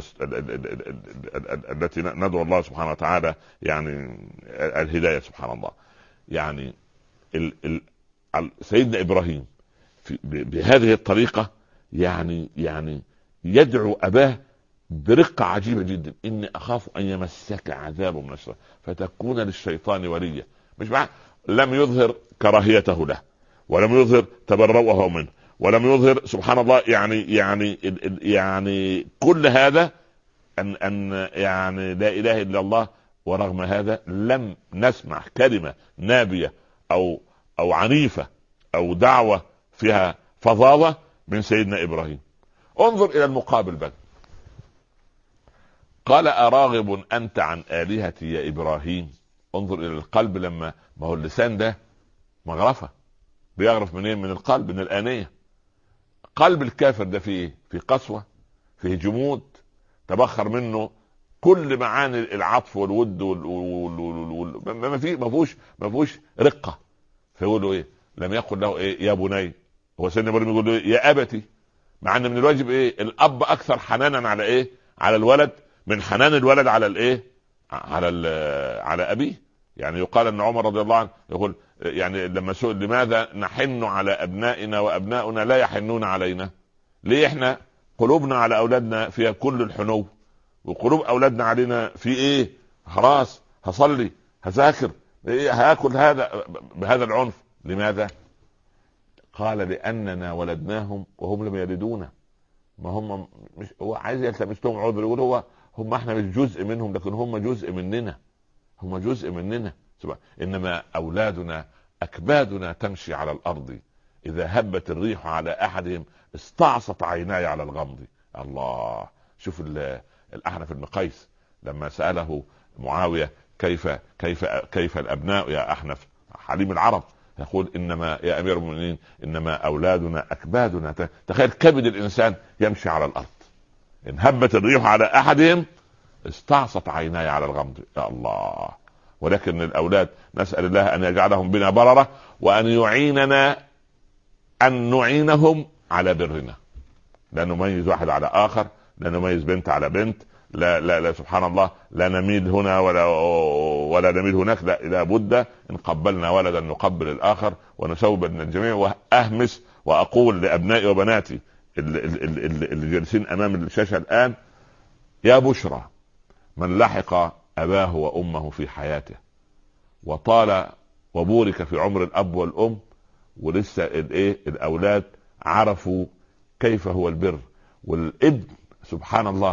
التي ندعو الله سبحانه وتعالى يعني الهداية. سبحان الله. يعني سيدنا ابراهيم بهذه الطريقة يعني يدعو اباه برقة عجيبة جدا: اني اخاف ان يمسك عذاب من الشيطان فتكون للشيطان وليا. مش معنى لم يظهر كراهيته له، ولم يظهر تبرؤه منه، ولم يظهر سبحان الله يعني كل هذا ان يعني لا اله الا الله. ورغم هذا لم نسمع كلمة نابية او عنيفة او دعوة فيها فظاظة من سيدنا ابراهيم. انظر الى المقابل بقى. قال اراغب انت عن الهتي يا ابراهيم. انظر الى القلب، لما ما هو اللسان ده مغرفة، بيغرف منين؟ من القلب، من الآنية. قلب الكافر ده فيه في قسوة، فيه جمود، تبخر منه كل معاني العطف والود ما فيهوش رقة. فيقول له ايه؟ لم يقل له ايه يا بني. هو سيدنا ابراهيم يقول له إيه؟ يا ابتي. مع ان من الواجب ايه؟ الاب اكثر حنانا على ايه؟ على الولد من حنان الولد على الايه؟ على ابيه. يعني يقال ان عمر رضي الله عنه يقول يعني لما سئل لماذا نحن على ابنائنا وابناؤنا لا يحنون علينا؟ ليه احنا قلوبنا على اولادنا فيها كل الحنو، وقلوب اولادنا علينا في ايه؟ خلاص هصلي، هذاكر، إيه؟ هاكل هذا بهذا العنف. لماذا؟ قال لاننا ولدناهم وهم لم يلدونا. ما هم مش هو عايز يلتمس لهم عذر، يقول هم احنا مش جزء منهم، لكن هم جزء مننا، هم جزء مننا. انما اولادنا اكبادنا تمشي على الارض، اذا هبت الريح على احدهم استعصت عيناي على الغمض. الله. شوف الاحنف بن قيس لما سأله معاوية كيف الابناء يا احنف، حليم العرب، يقول انما يا امير المؤمنين انما اولادنا اكبادنا. تخيل كبد الانسان يمشي على الارض، ان هبت الريح على احدهم استعصت عيناي على الغمض. يا الله. ولكن الاولاد نسأل الله ان يجعلهم بنا بررة، وان يعيننا ان نعينهم على برنا. لا نميز واحد على اخر، لا نميز بنت على بنت، لا سبحان الله، لا نميل هنا ولا نميل هناك. لا بد ان قبلنا ولدا نقبل الاخر ونسوي بين الجميع. واهمس واقول لابنائي وبناتي اللي جالسين امام الشاشة الان: يا بشرى من لحق اباه وامه في حياته وطال وبورك في عمر الاب والام، ولسه الاولاد عرفوا كيف هو البر. والابن سبحان الله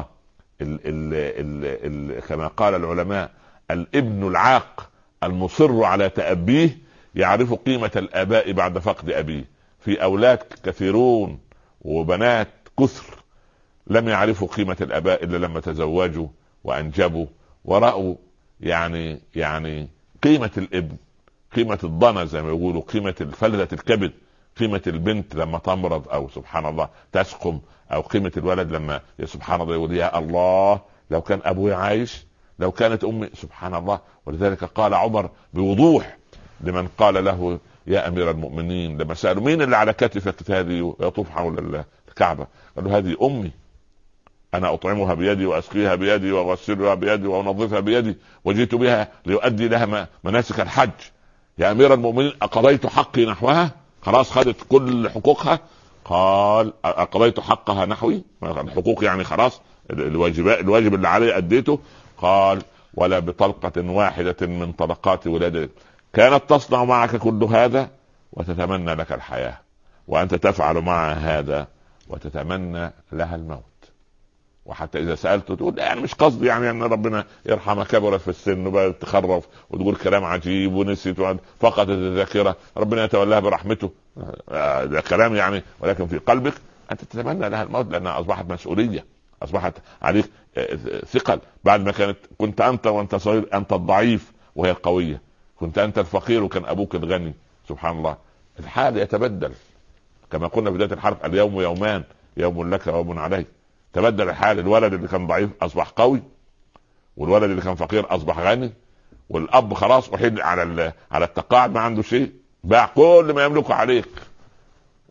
كما قال العلماء: الابن العاق المصر على تأبيه يعرف قيمة الآباء بعد فقد أبيه. في أولاد كثيرون وبنات كثر لم يعرفوا قيمة الآباء إلا لما تزوجوا وأنجبوا ورأوا يعني قيمة الابن، قيمة الضنا زي ما يقولوا، قيمة فلذة الكبد، قيمة البنت لما تمرض أو سبحان الله تسقم، أو قيمة الولد لما سبحان الله يقول يا الله لو كان أبوي عايش، لو كانت أمي. سبحان الله. ولذلك قال عمر بوضوح لمن قال له يا أمير المؤمنين، لما سألوا مين اللي على كتفك هذه يطوف حول الكعبة، قالوا هذه أمي، أنا أطعمها بيدي وأسقيها بيدي وأغسلها بيدي وأنظفها بيدي، وجئت بها ليؤدي لها مناسك الحج. يا أمير المؤمنين أقضيت حقي نحوها؟ خلاص خدت كل حقوقها؟ قال أقضيت حقها نحوي، الحقوق يعني خلاص الواجب اللي علي أديته. قال ولا بطلقة واحدة من طلقات ولادك كانت تصنع معك كل هذا وتتمنى لك الحياة، وأنت تفعل معها هذا وتتمنى لها الموت. وحتى اذا سالته تقول يعني مش قصدي يعني ان ربنا يرحمها كبرت في السن وبقت تخرف وتقول كلام عجيب ونسيت فقدت الذاكره، ربنا يتولاها برحمته. ده كلام يعني، ولكن في قلبك انت تتمنى لها الموت لانها اصبحت مسؤوليه، اصبحت عليك ثقل. بعد ما كنت انت وانت صغير انت الضعيف وهي القويه، كنت انت الفقير وكان ابوك الغني. سبحان الله. الحال يتبدل كما قلنا في بدايه الحرب: اليوم يومان، يوم لك ويوم عليك. تبدل الحال، الولد اللي كان ضعيف اصبح قوي، والولد اللي كان فقير اصبح غني، والاب خلاص احيل على التقاعد، ما عنده شيء، باع كل ما يملكه عليك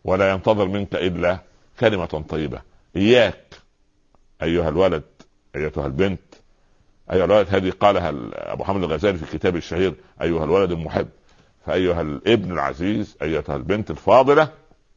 ولا ينتظر منك إلا كلمة طيبة. إياك أيها الولد، أيتها البنت، أيها الولد، هذه قالها أبو حامد الغزالي في كتابه الشهير أيها الولد المحب. فأيها الابن العزيز، أيتها البنت الفاضلة،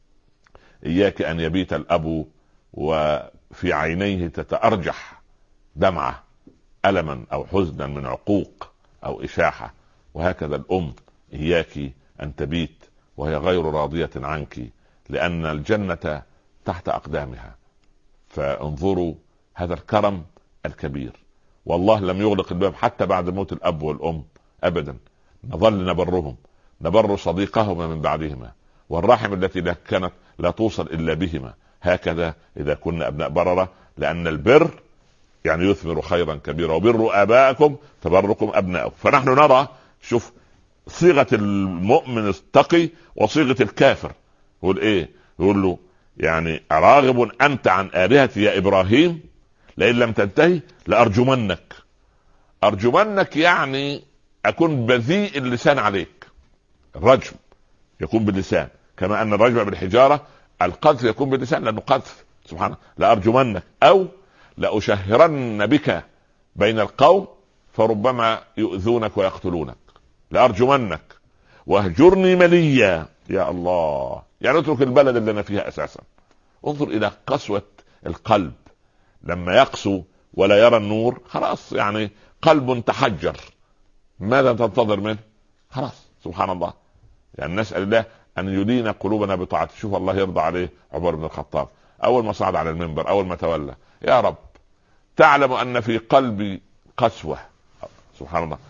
إياك أن يبيت الأب وفي عينيه تتأرجح دمعة ألما أو حزنا من عقوق أو إشاحة، وهكذا الأم إياك أن تبيت وهي غير راضية عنك، لأن الجنة تحت أقدامها. فانظروا هذا الكرم الكبير، والله لم يغلق الباب حتى بعد موت الأب والأم أبدا، نظل نبرهم، نبر صديقهما من بعدهما، والرحم التي كانت لا توصل إلا بهما. هكذا إذا كنا أبناء بررة، لأن البر يعني يثمر خيرا كبيرا، وبروا آباءكم تبركم أبناءكم. فنحن نرى، شوف صيغة المؤمن التقي وصيغة الكافر. يقول إيه؟ يقول له يعني أراغب أنت عن آلهتي يا إبراهيم لئن لم تنتهي لأرجمنك. أرجمنك يعني أكون بذيء اللسان عليك. الرجم يكون باللسان، كما أن الرجم بالحجارة، القذف يكون باللسان لأنه قذف. سبحان الله. لأرجمنك أو لأشهرن بك بين القوم فربما يؤذونك ويقتلونك. لأرجمنك واهجرني مليا. يا الله، يعني اترك البلد اللي أنا فيها أساسا. انظر إلى قسوة القلب، لما يقسو ولا يرى النور خلاص، يعني قلب تحجر، ماذا تنتظر منه؟ خلاص. سبحان الله. يعني نسأل الله أن يلين قلوبنا بطاعته. شوف الله يرضى عليه عمر بن الخطاب، أول ما صعد على المنبر، أول ما تولى: يا رب تعلم أن في قلبي قسوة، سبحان الله،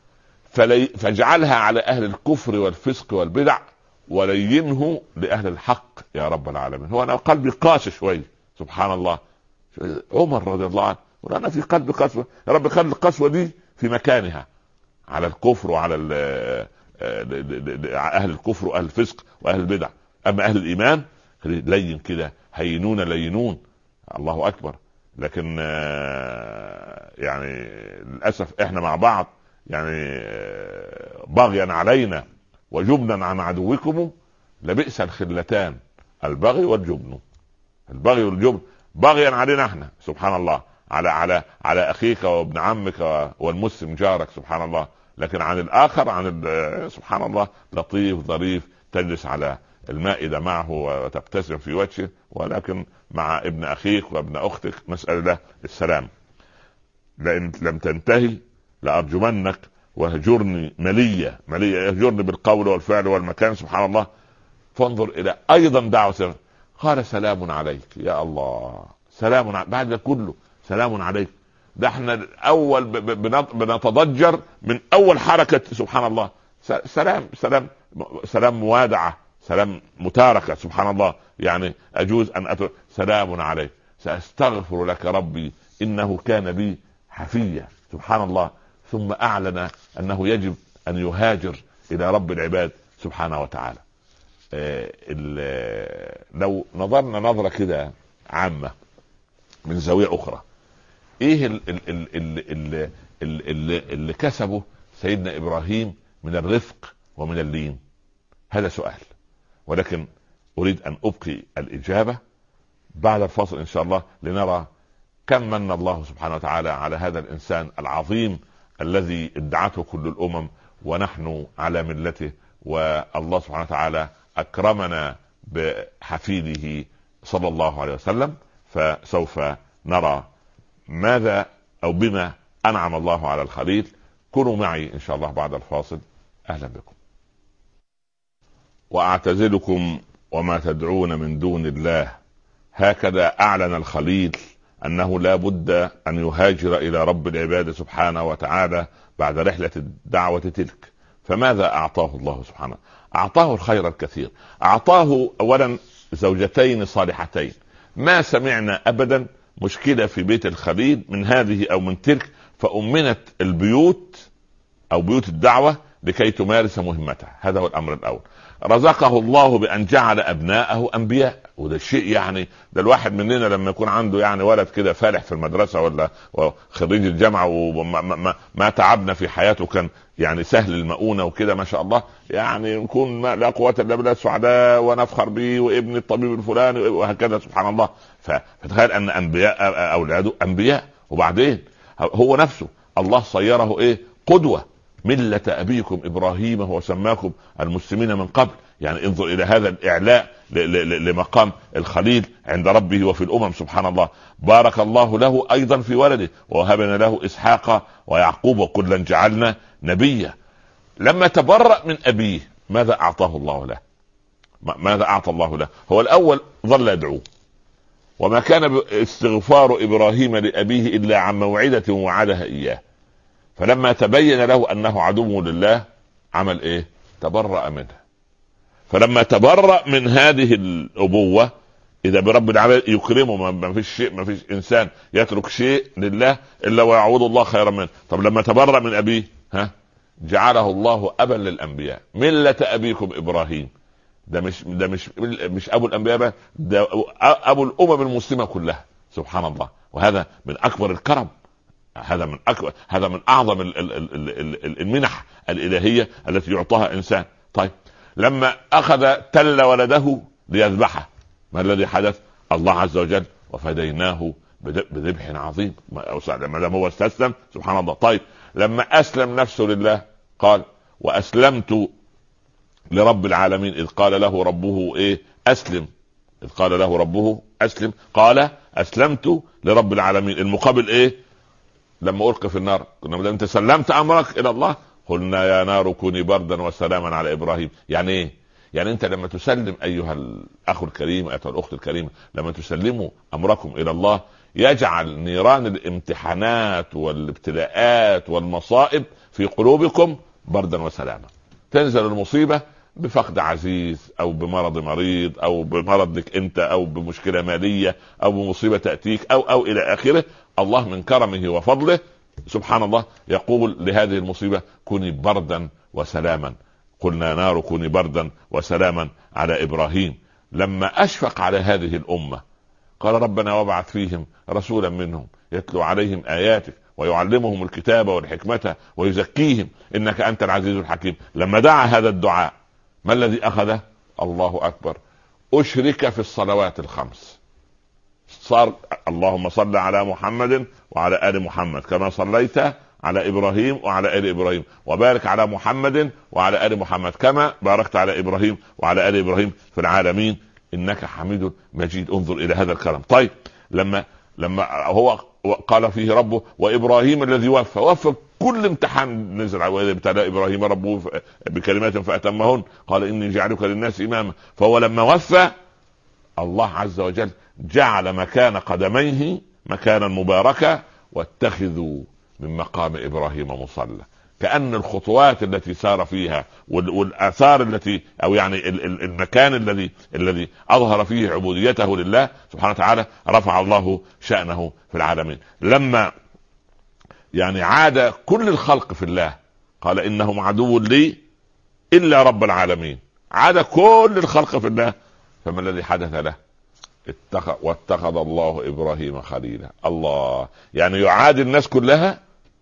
فاجعلها على أهل الكفر والفسق والبدع ولينه لأهل الحق يا رب العالمين. هو أنا قلبي قاسي شوي، سبحان الله. عمر رضي الله عنه: أنا في قلبي قسوة، يا رب خلي القسوة دي في مكانها، على الكفر وعلى أهل الكفر وأهل الفسق وأهل البدع. أما أهل الإيمان لين كده، هينون لينون. الله أكبر. لكن يعني للأسف إحنا مع بعض يعني بغيا علينا وجبنا عن عدوكم لبئس الخلتان البغي والجبن. البغي والجبن بغيا علينا احنا، سبحان الله، على أخيك وابن عمك والمسلم جارك، سبحان الله. لكن عن الآخر، سبحان الله، لطيف ظريف، تجلس على المائدة معه وتبتسم في وجهه. ولكن مع ابن أخيك وابن أختك مسألة له السلام. لأن لم تنتهي لأرجمنك وهجرني مليا. يهجرني بالقول والفعل والمكان، سبحان الله. فانظر إلى أيضا دعوة، قال: سلام عليك. يا الله، سلام بعد ده كله، سلام عليك. ده احنا الأول بنتضجر من أول حركة، سبحان الله. سلام موادعة، سلام متاركة، سبحان الله. يعني أجوز أن سلام عليك، سأستغفر لك ربي إنه كان بي حفيا، سبحان الله. ثم أعلن أنه يجب أن يهاجر إلى رب العباد سبحانه وتعالى. لو نظرنا نظرة كده عامة من زاوية أخرى، إيه اللي كسبه سيدنا إبراهيم من الرفق ومن اللين؟ هذا سؤال، ولكن أريد أن أبقي الإجابة بعد الفاصل إن شاء الله، لنرى كم من الله سبحانه وتعالى على هذا الإنسان العظيم الذي ادعته كل الأمم ونحن على ملته، والله سبحانه وتعالى أكرمنا بحفيده صلى الله عليه وسلم. فسوف نرى ماذا أو بما أنعم الله على الخليل. كونوا معي إن شاء الله بعد الفاصل. أهلا بكم. وأعتزلكم وما تدعون من دون الله. هكذا أعلن الخليل أنه لا بد أن يهاجر إلى رب العباد سبحانه وتعالى بعد رحلة الدعوة تلك. فماذا أعطاه الله سبحانه؟ أعطاه الخير الكثير. أعطاه أولا زوجتين صالحتين. ما سمعنا أبدا مشكلة في بيت الخليل من هذه أو من تلك، فأمنت البيوت أو بيوت الدعوة لكي تمارس مهمتها. هذا هو الأمر الأول. رزقه الله بأن جعل أبناءه أنبياء، وده الشيء يعني ده الواحد مننا لما يكون عنده يعني ولد كده فالح في المدرسة ولا خريج الجامعة وما تعبنا في حياته، كان يعني سهل المؤونة وكده ما شاء الله، يعني نكون لا قوة الا بالله سعداء ونفخر به وابن الطبيب الفلاني وهكذا سبحان الله. فتخيل ان انبياء اولاده انبياء، وبعدين هو نفسه الله صيره ايه؟ قدوة. ملة ابيكم ابراهيم هو سماكم المسلمين من قبل. يعني انظر الى هذا الاعلاء لمقام الخليل عند ربه وفي الامم سبحان الله. بارك الله له ايضا في ولده، ووهبنا له اسحاق ويعقوب وكلا جعلنا نبيا. لما تبرأ من ابيه ماذا اعطاه الله له؟ ماذا اعطى الله له؟ هو الاول ظل يدعوه، وما كان استغفار ابراهيم لابيه الا عن موعدة وعدها اياه. فلما تبين له انه عدو لله عمل ايه؟ تبرأ منه. فلما تبرأ من هذه الابوة، اذا برب العالمين يكرمه، ما فيش شيء، ما فيش انسان يترك شيء لله الا ويعوض الله خيرا منه. طب لما تبرأ من ابيه جعله الله ابا للانبياء. ملة ابيكم ابراهيم، ده مش ابو الانبياء بقى، ده ابو الامم المسلمة كلها سبحان الله. وهذا من اكبر الكرم، هذا من اعظم المنح الالهية التي يعطاها انسان. طيب لما اخذ تل ولده ليذبحه، ما الذي حدث؟ الله عز وجل وفديناه بذبح عظيم. ما دام هو استسلم سبحان الله. طيب لما اسلم نفسه لله قال واسلمت لرب العالمين، اذ قال له ربه ايه؟ اسلم. اذ قال له ربه اسلم قال اسلمت لرب العالمين. المقابل ايه؟ لما القي في النار قلنا انت سلمت امرك الى الله، قلنا يا نار كوني بردا وسلاما على ابراهيم. يعني ايه؟ يعني انت لما تسلم ايها الاخ الكريم ايها الاخت الكريمه، لما تسلموا امركم الى الله يجعل نيران الامتحانات والابتلاءات والمصائب في قلوبكم بردا وسلاما. تنزل المصيبه بفقد عزيز او بمرض مريض او بمرض لك انت او بمشكله ماليه او بمصيبه تاتيك او الى اخره، الله من كرمه وفضله سبحان الله يقول لهذه المصيبه كوني بردا وسلاما. قلنا نار كوني بردا وسلاما على ابراهيم. لما اشفق على هذه الامه قال ربنا وابعث فيهم رسولا منهم يتلو عليهم اياتك ويعلمهم الكتاب والحكمه ويزكيهم انك انت العزيز الحكيم. لما دعا هذا الدعاء ما الذي اخذه؟ الله اكبر، اشرك في الصلوات الخمس. صار اللهم صل على محمد وعلى ال محمد كما صليت على ابراهيم وعلى ال ابراهيم، وبارك على محمد وعلى ال محمد كما باركت على ابراهيم وعلى ال ابراهيم في العالمين انك حميد مجيد. انظر الى هذا الكلام. طيب لما هو قال فيه ربه وابراهيم الذي وفى كل امتحان نزل على ابتلى ابراهيم ربه بكلمات فاتمهن قال اني جعلك للناس اماما. فهو لما وفى الله عز وجل جعل مكان قدميه مكانا مباركا واتخذوا من مقام ابراهيم مصلى. كأن الخطوات التي سار فيها والآثار التي او يعني المكان الذي اظهر فيه عبوديته لله سبحانه وتعالى رفع الله شأنه في العالمين. لما يعني عاد كل الخلق في الله قال انهم عدو لي الا رب العالمين. عاد كل الخلق في الله، فما الذي حدث له؟ واتخذ الله ابراهيم خليلا. الله يعني يعادي الناس كلها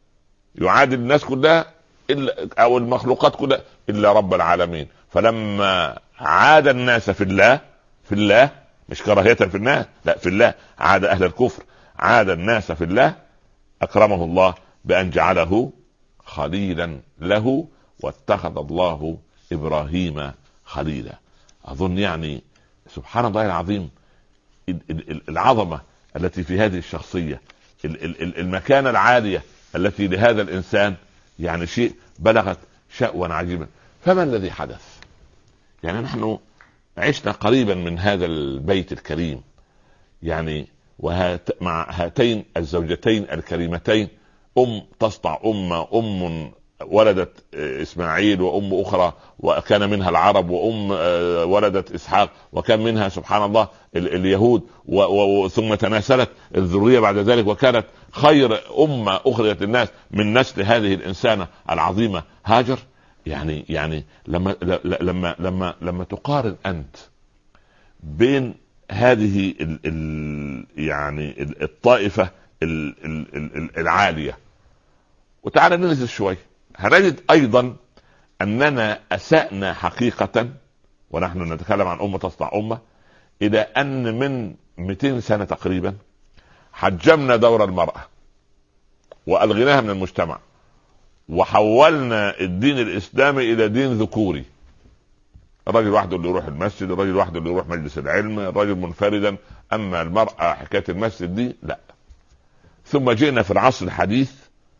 إلا او المخلوقات كلها الا رب العالمين. فلما عاد الناس في الله مش كراهية في الناس، لا في الله، عاد اهل الكفر، عاد الناس في الله اكرمه الله بان جعله خليلا له واتخذ الله ابراهيم خليلا. اظن يعني سبحان الله العظيم العظمة التي في هذه الشخصية، المكانة العالية التي لهذا الانسان، يعني شيء بلغت شأوا عجيبا. فما الذي حدث؟ يعني نحن عشنا قريبا من هذا البيت الكريم، يعني مع هاتين الزوجتين الكريمتين، تصنع أم ولدت إسماعيل، وأم أخرى وكان منها العرب، وأم ولدت إسحاق، وكان منها سبحان الله اليهود، ثم تناسلت الذرية بعد ذلك وكانت خير أمة أخرجت الناس من نسل هذه الإنسانة العظيمة هاجر. يعني لما تقارن أنت بين هذه يعني الطائفة العالية، وتعالى ننزل شوي هنجد ايضا اننا اسأنا حقيقة، ونحن نتكلم عن امة تصنع امة، الى ان من 200 سنة تقريبا حجمنا دور المرأة والغيناها من المجتمع، وحولنا الدين الاسلامي الى دين ذكوري. الراجل وحده اللي يروح المسجد، الراجل وحده اللي يروح مجلس العلم، الراجل منفردا، اما المرأة حكاية المسجد دي لا. ثم جئنا في العصر الحديث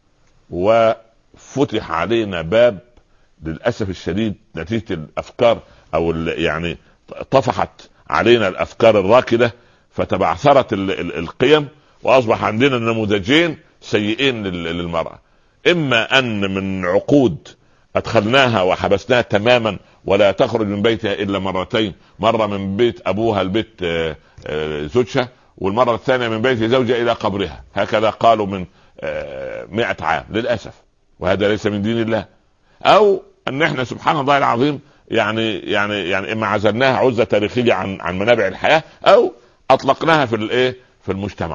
وفتح علينا باب للأسف الشديد نتيجة الأفكار أو يعني طفحت علينا الأفكار الراكدة فتبعثرت القيم، وأصبح عندنا نموذجين سيئين للمرأة. إما أن من عقود أدخلناها وحبسناها تماما ولا تخرج من بيتها إلا مرتين، مرة من بيت أبوها لبيت زوجها، والمرة الثانية من بيت زوجها إلى قبرها، هكذا قالوا من 100 عام للأسف، وهذا ليس من دين الله. أو أن احنا سبحان الله العظيم يعني إما عزلناها عزة تاريخية عن منابع الحياة، أو أطلقناها في المجتمع.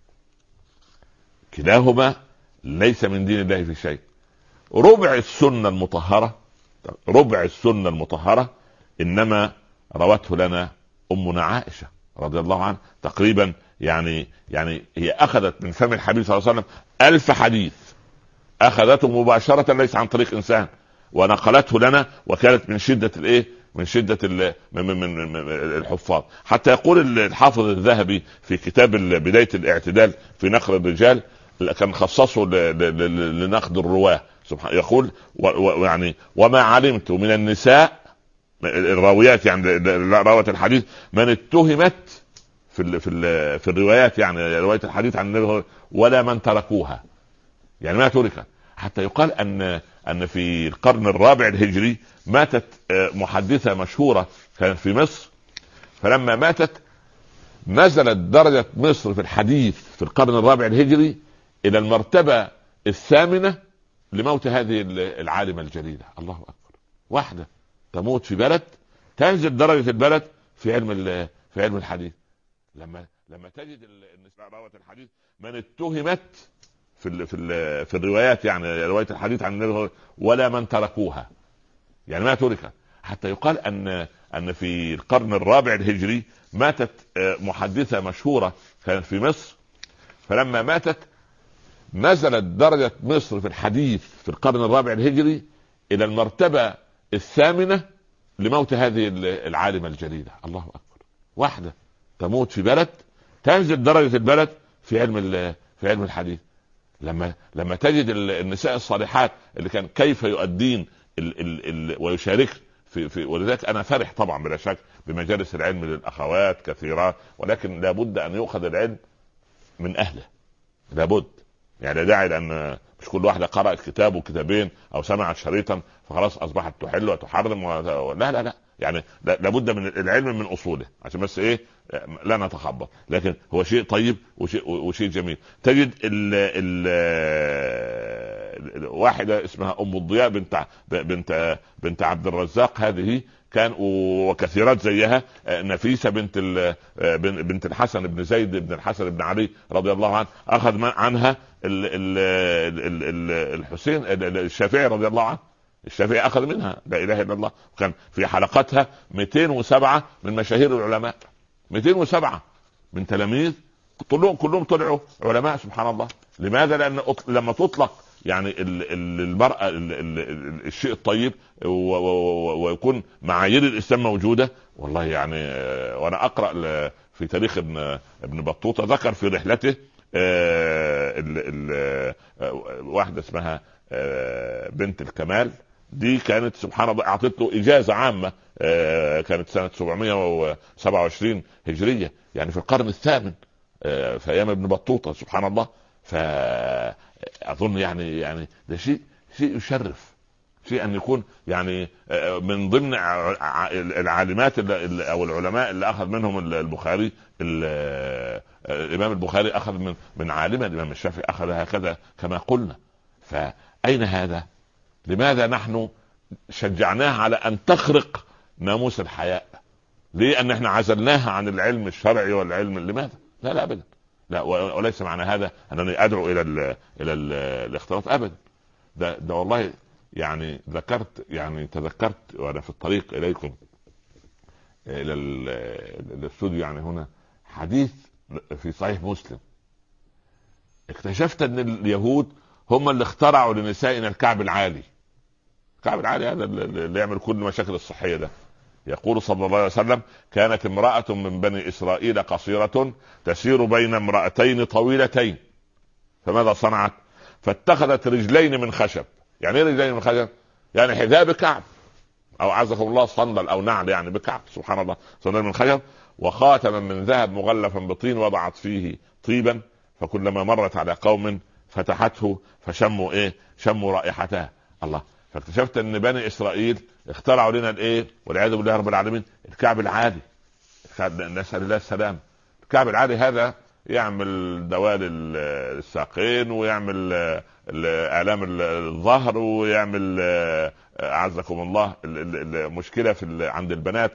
كلاهما ليس من دين الله في شيء. ربع السنة المطهرة إنما روته لنا أمنا عائشة رضي الله عنها تقريبا، يعني هي أخذت من فم الحبيب صلى الله عليه وسلم 1000 حديث، أخذته مباشرة ليس عن طريق إنسان، ونقلته لنا، وكانت من شدة من الحفاظ. حتى يقول الحافظ الذهبي في كتاب بداية الاعتدال في نقل الرجال، كان خصصه لنقد الرواة، يقول يعني وما علمت من النساء الراويات يعني رواه الحديث من اتهمت في الروايات، يعني رواية الحديث عن النبي ولا من تركوها، يعني ما ترك. حتى يقال ان في القرن الرابع الهجري ماتت محدثة مشهورة كانت في مصر، فلما ماتت نزلت درجة مصر في الحديث في القرن الرابع الهجري الى المرتبة 8 لموت هذه العالمة الجليلة. الله اكبر، واحدة تموت في بلد تنزل درجة البلد في علم الحديث. لما تجد النساء رواه الحديث من اتهمت في الروايات، يعني رواية الحديث عن النبي ولا من تركوها، يعني ما ترك. حتى يقال ان في القرن الرابع الهجري ماتت محدثة مشهورة كانت في مصر، فلما ماتت نزلت درجة مصر في الحديث في القرن الرابع الهجري الى المرتبة 8 لموت هذه العالمة الجليلة. الله اكبر، واحدة تموت في بلد تنزل درجة البلد في علم الحديث. لما تجد النساء الصالحات اللي كان كيف يؤدين ويشارك في ولذلك انا فرح طبعا بلا شك بمجالس العلم للاخوات كثيرات، ولكن لابد ان يؤخذ العلم من اهله، لابد. يعني داعي لان مش كل واحدة قرأت كتاب وكتابين او سمعت شريطا فخلاص اصبحت تحل وتحرم لا لا لا، يعني لابد من العلم من اصوله، عشان بس لا نتخبط. لكن هو شيء طيب وشيء جميل. تجد واحدة اسمها ام الضياء بنت عبد الرزاق، هذه كان وكثيرات زيها، نفيسة بنت الحسن بن زيد بن الحسن بن علي رضي الله عنه، اخذ عنها الحسين الشافعي رضي الله عنه، الشافعي اخذ منها لا اله الا الله. وكان في حلقتها 207 من مشاهير العلماء، 207 من تلاميذ كلهم طلعوا علماء سبحان الله. لماذا؟ لان لما تطلق يعني المرأة الشيء الطيب ويكون معايير الاسلام موجودة، والله يعني وانا اقرأ في تاريخ ابن بطوطة ذكر في رحلته واحدة اسمها بنت الكمال، دي كانت سبحان الله اعطت له اجازة عامة، كانت سنة 727 هجرية، يعني في القرن الثامن في ايام ابن بطوطة سبحان الله. فاظن يعني ده شيء يشرف، شيء ان يكون يعني من ضمن العالمات او العلماء اللي اخذ منهم البخاري. الامام البخاري اخذ من عالمة، الامام الشافعي اخذ هكذا كما قلنا. فاين هذا؟ لماذا نحن شجعناها على ان تخرق ناموس الحياء؟ ليه ان احنا عزلناها عن العلم الشرعي والعلم؟ لماذا؟ لا ابدا، لا. وليس معنى هذا انني ادعو الى الاختلاط ابدا. ده والله يعني تذكرت وانا في الطريق اليكم الى الاستوديو يعني هنا، حديث في صحيح مسلم. اكتشفت ان اليهود هم اللي اخترعوا لنسائنا الكعب العالي. الكعب العالي هذا اللي يعمل كل المشاكل الصحية ده. يقول صلى الله عليه وسلم: كانت امرأة من بني إسرائيل قصيرة تسير بين امرأتين طويلتين، فماذا صنعت؟ فاتخذت رجلين من خشب. يعني ايه رجلين من خشب؟ يعني حذاء بكعب، او عزكم الله صندل او نعل يعني بكعب، سبحان الله، صندل من خشب، وخاتما من ذهب مغلفا بطين وضعت فيه طيبا، فكلما مرت على قوم فتحته فشموا شموا رائحتها. الله. فاكتشفت ان بني اسرائيل اخترعوا لنا والعياذ بالله رب العالمين الكعب العالي. نسأل الله السلام. الكعب العالي هذا يعمل دوال الساقين، ويعمل آلام الظهر، ويعمل أعزكم الله المشكلة عند البنات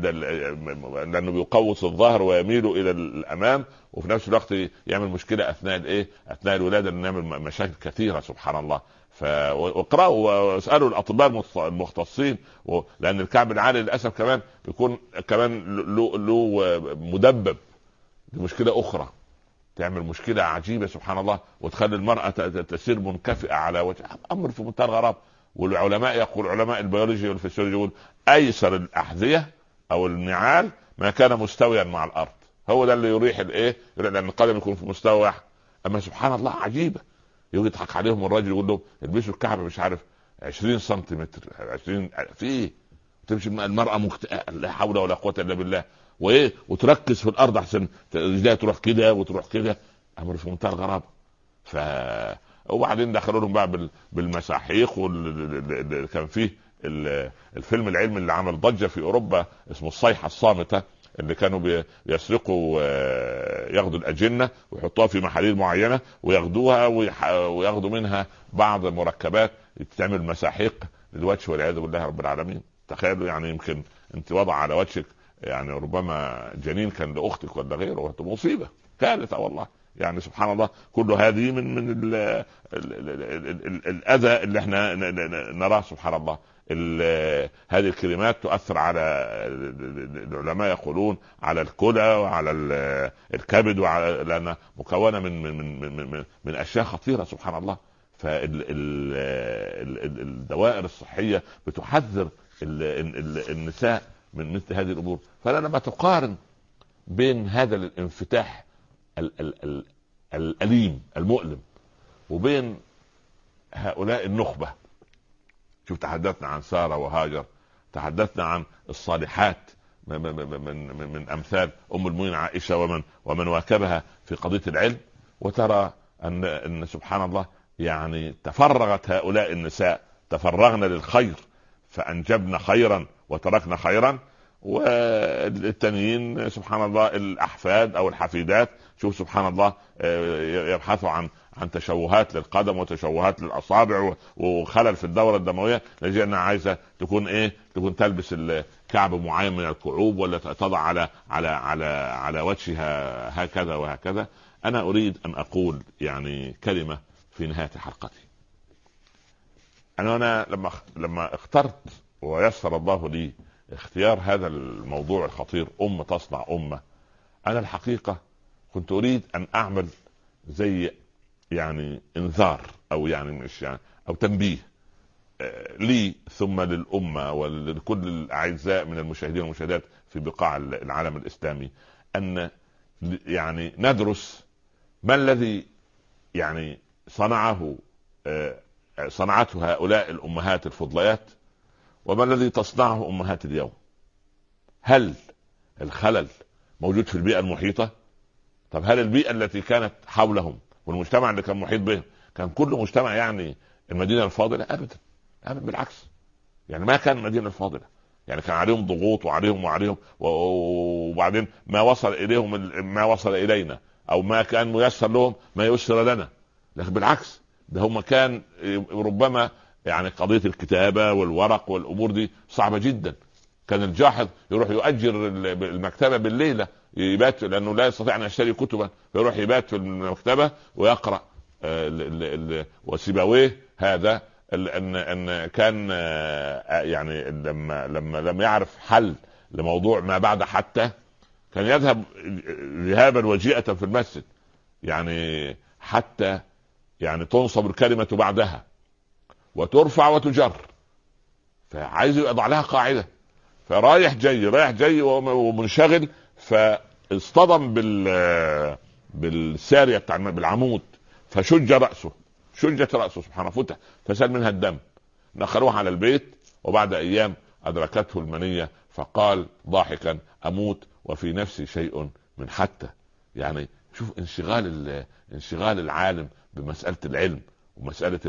لأنه بيقوس الظهر ويميل إلى الأمام، وفي نفس الوقت يعمل مشكلة أثناء الولادة، إنه يعمل مشاكل كثيرة سبحان الله. واقرأوا واسألوا الأطباء المختصين، لأن الكعب العالي للأسف كمان يكون كمان له مدبب، دي مشكلة أخرى تعمل مشكلة عجيبة سبحان الله، وتخلي المرأة تسير منكفئة على وجه، أمر في منتهى الغرابة. والعلماء يقول، علماء البيولوجيا والفسيولوجيا يقول أيسر الأحذية أو النعال ما كان مستويا مع الأرض، هو ده اللي يريح لأن القدم يكون في مستوى واحد. أما سبحان الله عجيبة، يضحك عليهم الراجل يقول لهم البسوا الكعب مش عارف 20 سنتيمتر 20 في تمشي المرأة لا حول ولا قوة إلا بالله، وتركز في الارض احسن رجليها تروح كده وتروح كده، امر في منتهى الغرابه. وبعدين دخلوا لهم بقى بالمساحيق، كان فيه الفيلم العلمي اللي عمل ضجه في اوروبا اسمه الصيحه الصامته، اللي كانوا بيسرقوا ياخدوا الاجنه ويحطوها في محاليل معينه وياخدوها وياخدوا منها بعض المركبات تعمل مساحيق للوجه والعياذ بالله رب العالمين. تخيلوا يعني يمكن انت وضع على وجهك يعني ربما جنين كان لاختك ولا غيره، مصيبه كارثه والله. يعني سبحان الله، كل هذه من الاذى اللي احنا نراه سبحان الله. هذه الكلمات تؤثر على، العلماء يقولون، على الكلى وعلى الكبد، لانها مكونه من اشياء خطيره سبحان الله. فالدوائر الصحيه بتحذر النساء من مثل هذه الامور. فانا لما تقارن بين هذا الانفتاح الاليم المؤلم وبين هؤلاء النخبه، شوف تحدثنا عن ساره وهاجر، تحدثنا عن الصالحات من امثال ام المؤمنين عائشه ومن واكبها في قضيه العلم، وترى ان سبحان الله يعني تفرغت هؤلاء النساء، تفرغن للخير فانجبنا خيرا وتركنا خيرا. والتانيين سبحان الله الأحفاد أو الحفيدات، شوف سبحان الله يبحثوا عن تشوهات للقدم وتشوهات للأصابع وخلل في الدورة الدموية، لأجل أنها عايزة تكون تكون تلبس الكعب معين من الكعوب، ولا تضع على وجهها هكذا وهكذا. أنا أريد أن أقول يعني كلمة في نهاية حلقتي. أنا لما اخترت ويسر الله لي اختيار هذا الموضوع الخطير، تصنع أمة، أنا الحقيقة كنت أريد أن أعمل زي يعني إنذار أو يعني مش يعني أو تنبيه لي ثم للأمة ولكل الأعزاء من المشاهدين والمشاهدات في بقاع العالم الإسلامي، أن يعني ندرس ما الذي يعني صنعته هؤلاء الأمهات الفضليات، وما الذي تصنعه أمهات اليوم. هل الخلل موجود في البيئة المحيطة؟ طب هل البيئة التي كانت حولهم والمجتمع اللي كان محيط بهم كان كل مجتمع يعني المدينة الفاضلة؟ أبدا، بالعكس. يعني ما كان المدينة الفاضلة، يعني كان عليهم ضغوط وعليهم وبعدين ما وصل إليهم ما وصل إلينا، أو ما كان ميسر لهم ما يسر لنا. لكن بالعكس، ده هم كان ربما يعني قضية الكتابة والورق والأمور دي صعبة جدا. كان الجاحظ يروح يؤجر المكتبة بالليلة يبات، لأنه لا يستطيع أن يشتري كتبا، فيروح يبات في المكتبة ويقرأ. وسيبويه هذا ان كان يعني لم يعرف حل لموضوع ما بعد حتى، كان يذهب ذهابا وجيئة في المسجد، يعني حتى يعني تنصب الكلمة بعدها وترفع وتجر، فعايز يضع لها قاعدة، فرايح جاي رايح جاي ومنشغل، فاصطدم بالسارية بتاع بالعمود، فشج رأسه، شجت رأسه سبحانه، فتح فسال منها الدم. نقلوه على البيت، وبعد أيام أدركته المنية، فقال ضاحكا: أموت وفي نفسي شيء من حتى. يعني شوف انشغال العالم بمسألة العلم ومسألة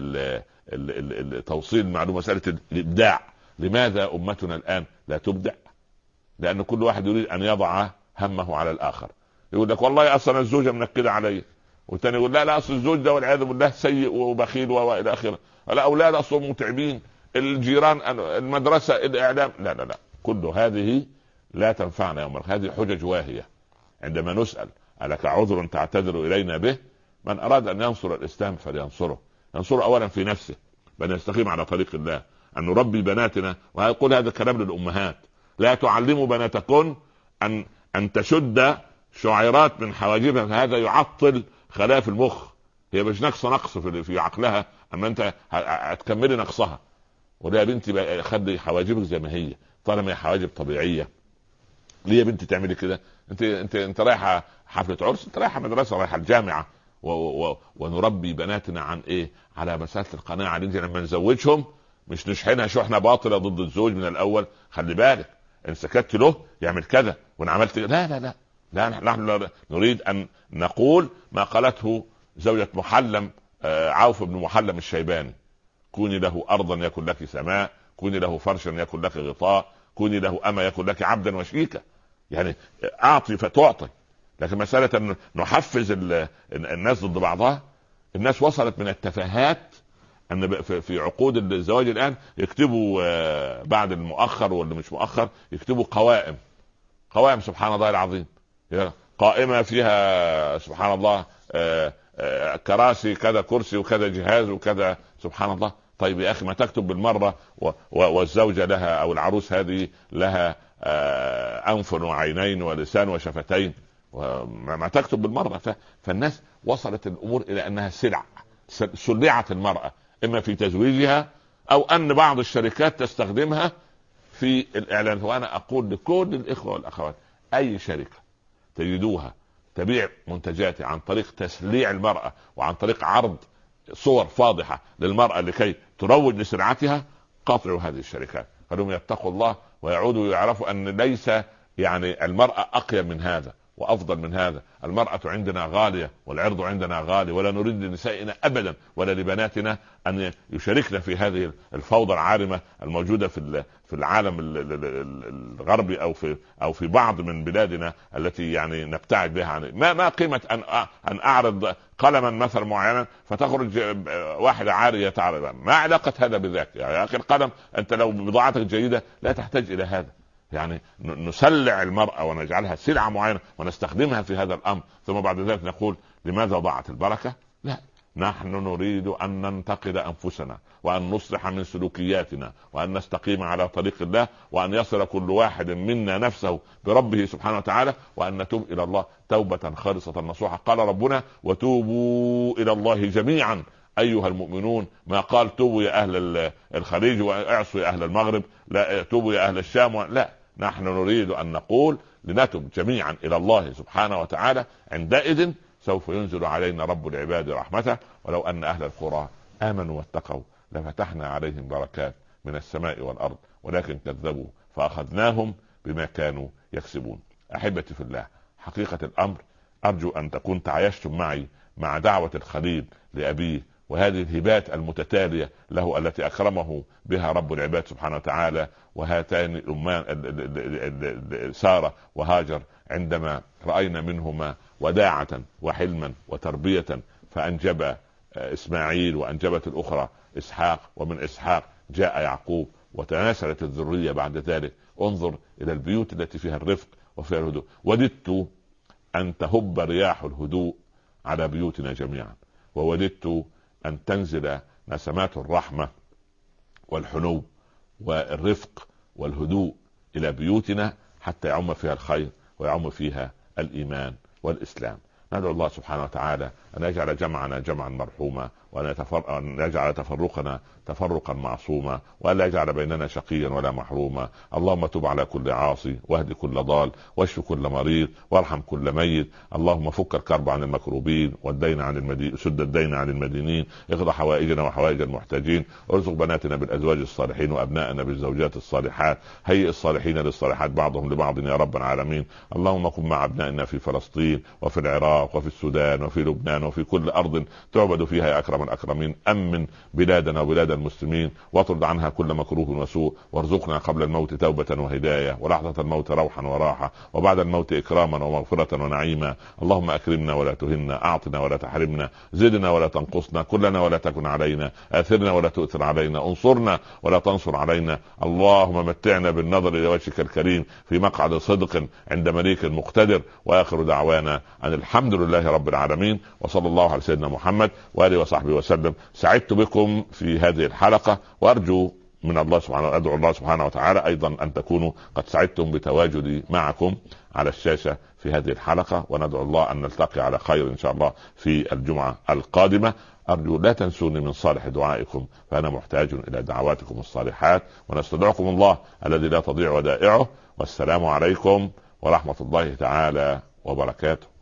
توصيل المعلومة، مسألة الإبداع. لماذا أمتنا الآن لا تبدع؟ لأن كل واحد يريد أن يضع همه على الآخر. يقول لك والله أصلا الزوجة منكدة علي، والثاني يقول لا أصل الزوج ده والعياذ بالله سيء وبخيل وإلى آخره، الأولاد أصلا متعبين، الجيران، المدرسة، الإعلام. لا لا لا، كل هذه لا تنفعنا يوم القيامة. هذه حجج واهية. عندما نسأل ألك عذر تعتذر إلينا به، من أراد أن ينصر الإسلام فلينصره، ينصره أولا في نفسه بأن يستقيم على طريق الله، أن نربي بناتنا. ويقول هذا الكلام للأمهات: لا تعلموا بناتكن أن تشد شعيرات من حواجبها، هذا يعطل خلايا في المخ. هي مش نقص في عقلها، أما أنت هتكملي نقصها. ولا يا بنتي خلي حواجبك زي ما هي، طالما هي حواجب طبيعية. ليه يا بنتي تعملي كده؟ انت رايحة حفلة عرس، انت رايحة مدرسة، رايحة الجامعة. ونربي بناتنا عن ايه؟ على مسألة القناعة. نيجي لما نزوجهم مش نشحنها شحنة باطلة ضد الزوج من الأول. خلي بالك ان سكت له يعمل كذا وان عملت لا لا لا لا، نحن نريد ان نقول ما قالته زوجة محلم، عوف بن محلم الشيباني: كوني له أرضا يكن لك سماء، كوني له فرشا يكن لك غطاء، كوني له أما يكن لك عبدا وشيكا. يعني أعطي فتعطي. لكن مسألة أن نحفز الناس ضد بعضها، الناس وصلت من التفاهات أن في عقود الزواج الآن يكتبوا بعد المؤخر واللي مش مؤخر يكتبوا قوائم سبحان الله العظيم، قائمة فيها سبحان الله كراسي كذا، كرسي وكذا جهاز وكذا، سبحان الله. طيب يا أخي ما تكتب بالمرة والزوجة لها أو العروس هذه لها أنف وعينين ولسان وشفتين، ما تكتب بالمرة. فالناس وصلت الأمور إلى أنها سلع، سلعت المرأة إما في تزويجها أو أن بعض الشركات تستخدمها في الإعلان. وأنا أقول لكل الإخوة والأخوات: أي شركة تجدوها تبيع منتجاتها عن طريق تسليع المرأة وعن طريق عرض صور فاضحة للمرأة لكي تروج لسلعتها، قاطعوا هذه الشركات. فلهم يتقوا الله ويعودوا يعرفوا أن ليس يعني المرأة أقيم من هذا وأفضل من هذا. المرأة عندنا غالية والعرض عندنا غالي، ولا نريد لنسائنا أبدا ولا لبناتنا أن يشاركنا في هذه الفوضى العارمة الموجودة في العالم الغربي أو في بعض من بلادنا التي يعني نبتعد بها عن. ما قيمة أن أعرض قلما مثلا معينا فتخرج واحدة عارية تعرض؟ ما علاقة هذا بذاك يا أخي؟ القلم أنت لو بضاعتك جيدة لا تحتاج إلى هذا. يعني نسلع المرأة ونجعلها سلعة معينة ونستخدمها في هذا الأمر، ثم بعد ذلك نقول لماذا ضاعت البركة؟ لا، نحن نريد أن ننتقد أنفسنا وأن نصلح من سلوكياتنا وأن نستقيم على طريق الله، وأن يصل كل واحد منا نفسه بربه سبحانه وتعالى، وأن نتوب إلى الله توبة خالصة نصوحة. قال ربنا: وتوبوا إلى الله جميعا أيها المؤمنون. ما قال توبوا يا أهل الخليج واعصوا يا أهل المغرب، لا توبوا يا أهل الشام، لا، نحن نريد أن نقول لنتوب جميعا إلى الله سبحانه وتعالى. عندئذ سوف ينزل علينا رب العباد رحمته. ولو أن أهل القرى آمنوا واتقوا لفتحنا عليهم بركات من السماء والأرض، ولكن كذبوا فأخذناهم بما كانوا يكسبون. أحبتي في الله، حقيقة الأمر أرجو أن تكون تعايشتم معي مع دعوة الخليل لأبيه وهذه الهبات المتتالية له التي أكرمه بها رب العباد سبحانه وتعالى. وهاتان الأمان سارة وهاجر عندما رأينا منهما وداعة وحلما وتربية فأنجب إسماعيل وأنجبت الأخرى إسحاق، ومن إسحاق جاء يعقوب وتناسلت الذرية بعد ذلك. انظر إلى البيوت التي فيها الرفق وفيها الهدوء. وددت أن تهب رياح الهدوء على بيوتنا جميعا، ووددت أن تنزل نسمات الرحمة والحنو والرفق والهدوء إلى بيوتنا حتى يعم فيها الخير ويعم فيها الإيمان والإسلام. ندعو الله سبحانه وتعالى أن يجعل جمعنا جمعا مرحوما، وأن يجعل تفرقنا تفرقا معصوما، وأن لا يجعل بيننا شقيا ولا محروما. اللهم تب على كل عاصي، واهد كل ضال، واشف كل مريض، وارحم كل ميت. اللهم فك الكرب عن المكروبين، والدين عن المدين، سد الدين عن المدينين، اقض حوائجنا وحوائج المحتاجين، ارزق بناتنا بالأزواج الصالحين، وأبنائنا بالزوجات الصالحات، هيئ الصالحين للصالحات بعضهم لبعض يا رب العالمين. اللهم كن مع أبنائنا في فلسطين وفي العراق وفي السودان وفي لبنان وفي كل أرض تعبد فيها يا أكرم الأكرمين. أمن بلادنا وبلاد المسلمين، واطرد عنها كل مكروه وسوء، وارزقنا قبل الموت توبة وهداية، ولحظة الموت روحا وراحة، وبعد الموت إكراما ومغفرة ونعيما. اللهم أكرمنا ولا تهنا، أعطنا ولا تحرمنا، زدنا ولا تنقصنا، كلنا ولا تكن علينا، آثرنا ولا تؤثر علينا، انصرنا ولا تنصر علينا. اللهم متعنا بالنظر إلى وجهك الكريم في مقعد صدق عند مليك مقتدر. وآخر دعوانا أن الحمد لله رب العالمين، وصلى الله على سيدنا محمد وآله وصحبه وسلم. سعدت بكم في هذه الحلقة، وأرجو من الله سبحانه، أدعو الله سبحانه وتعالى أيضا أن تكونوا قد سعدتم بتواجدي معكم على الشاشة في هذه الحلقة، وندعو الله أن نلتقي على خير إن شاء الله في الجمعة القادمة. أرجو لا تنسوني من صالح دعائكم، فأنا محتاج إلى دعواتكم الصالحات، ونستودعكم الله الذي لا تضيع ودائعه. والسلام عليكم ورحمة الله تعالى وبركاته.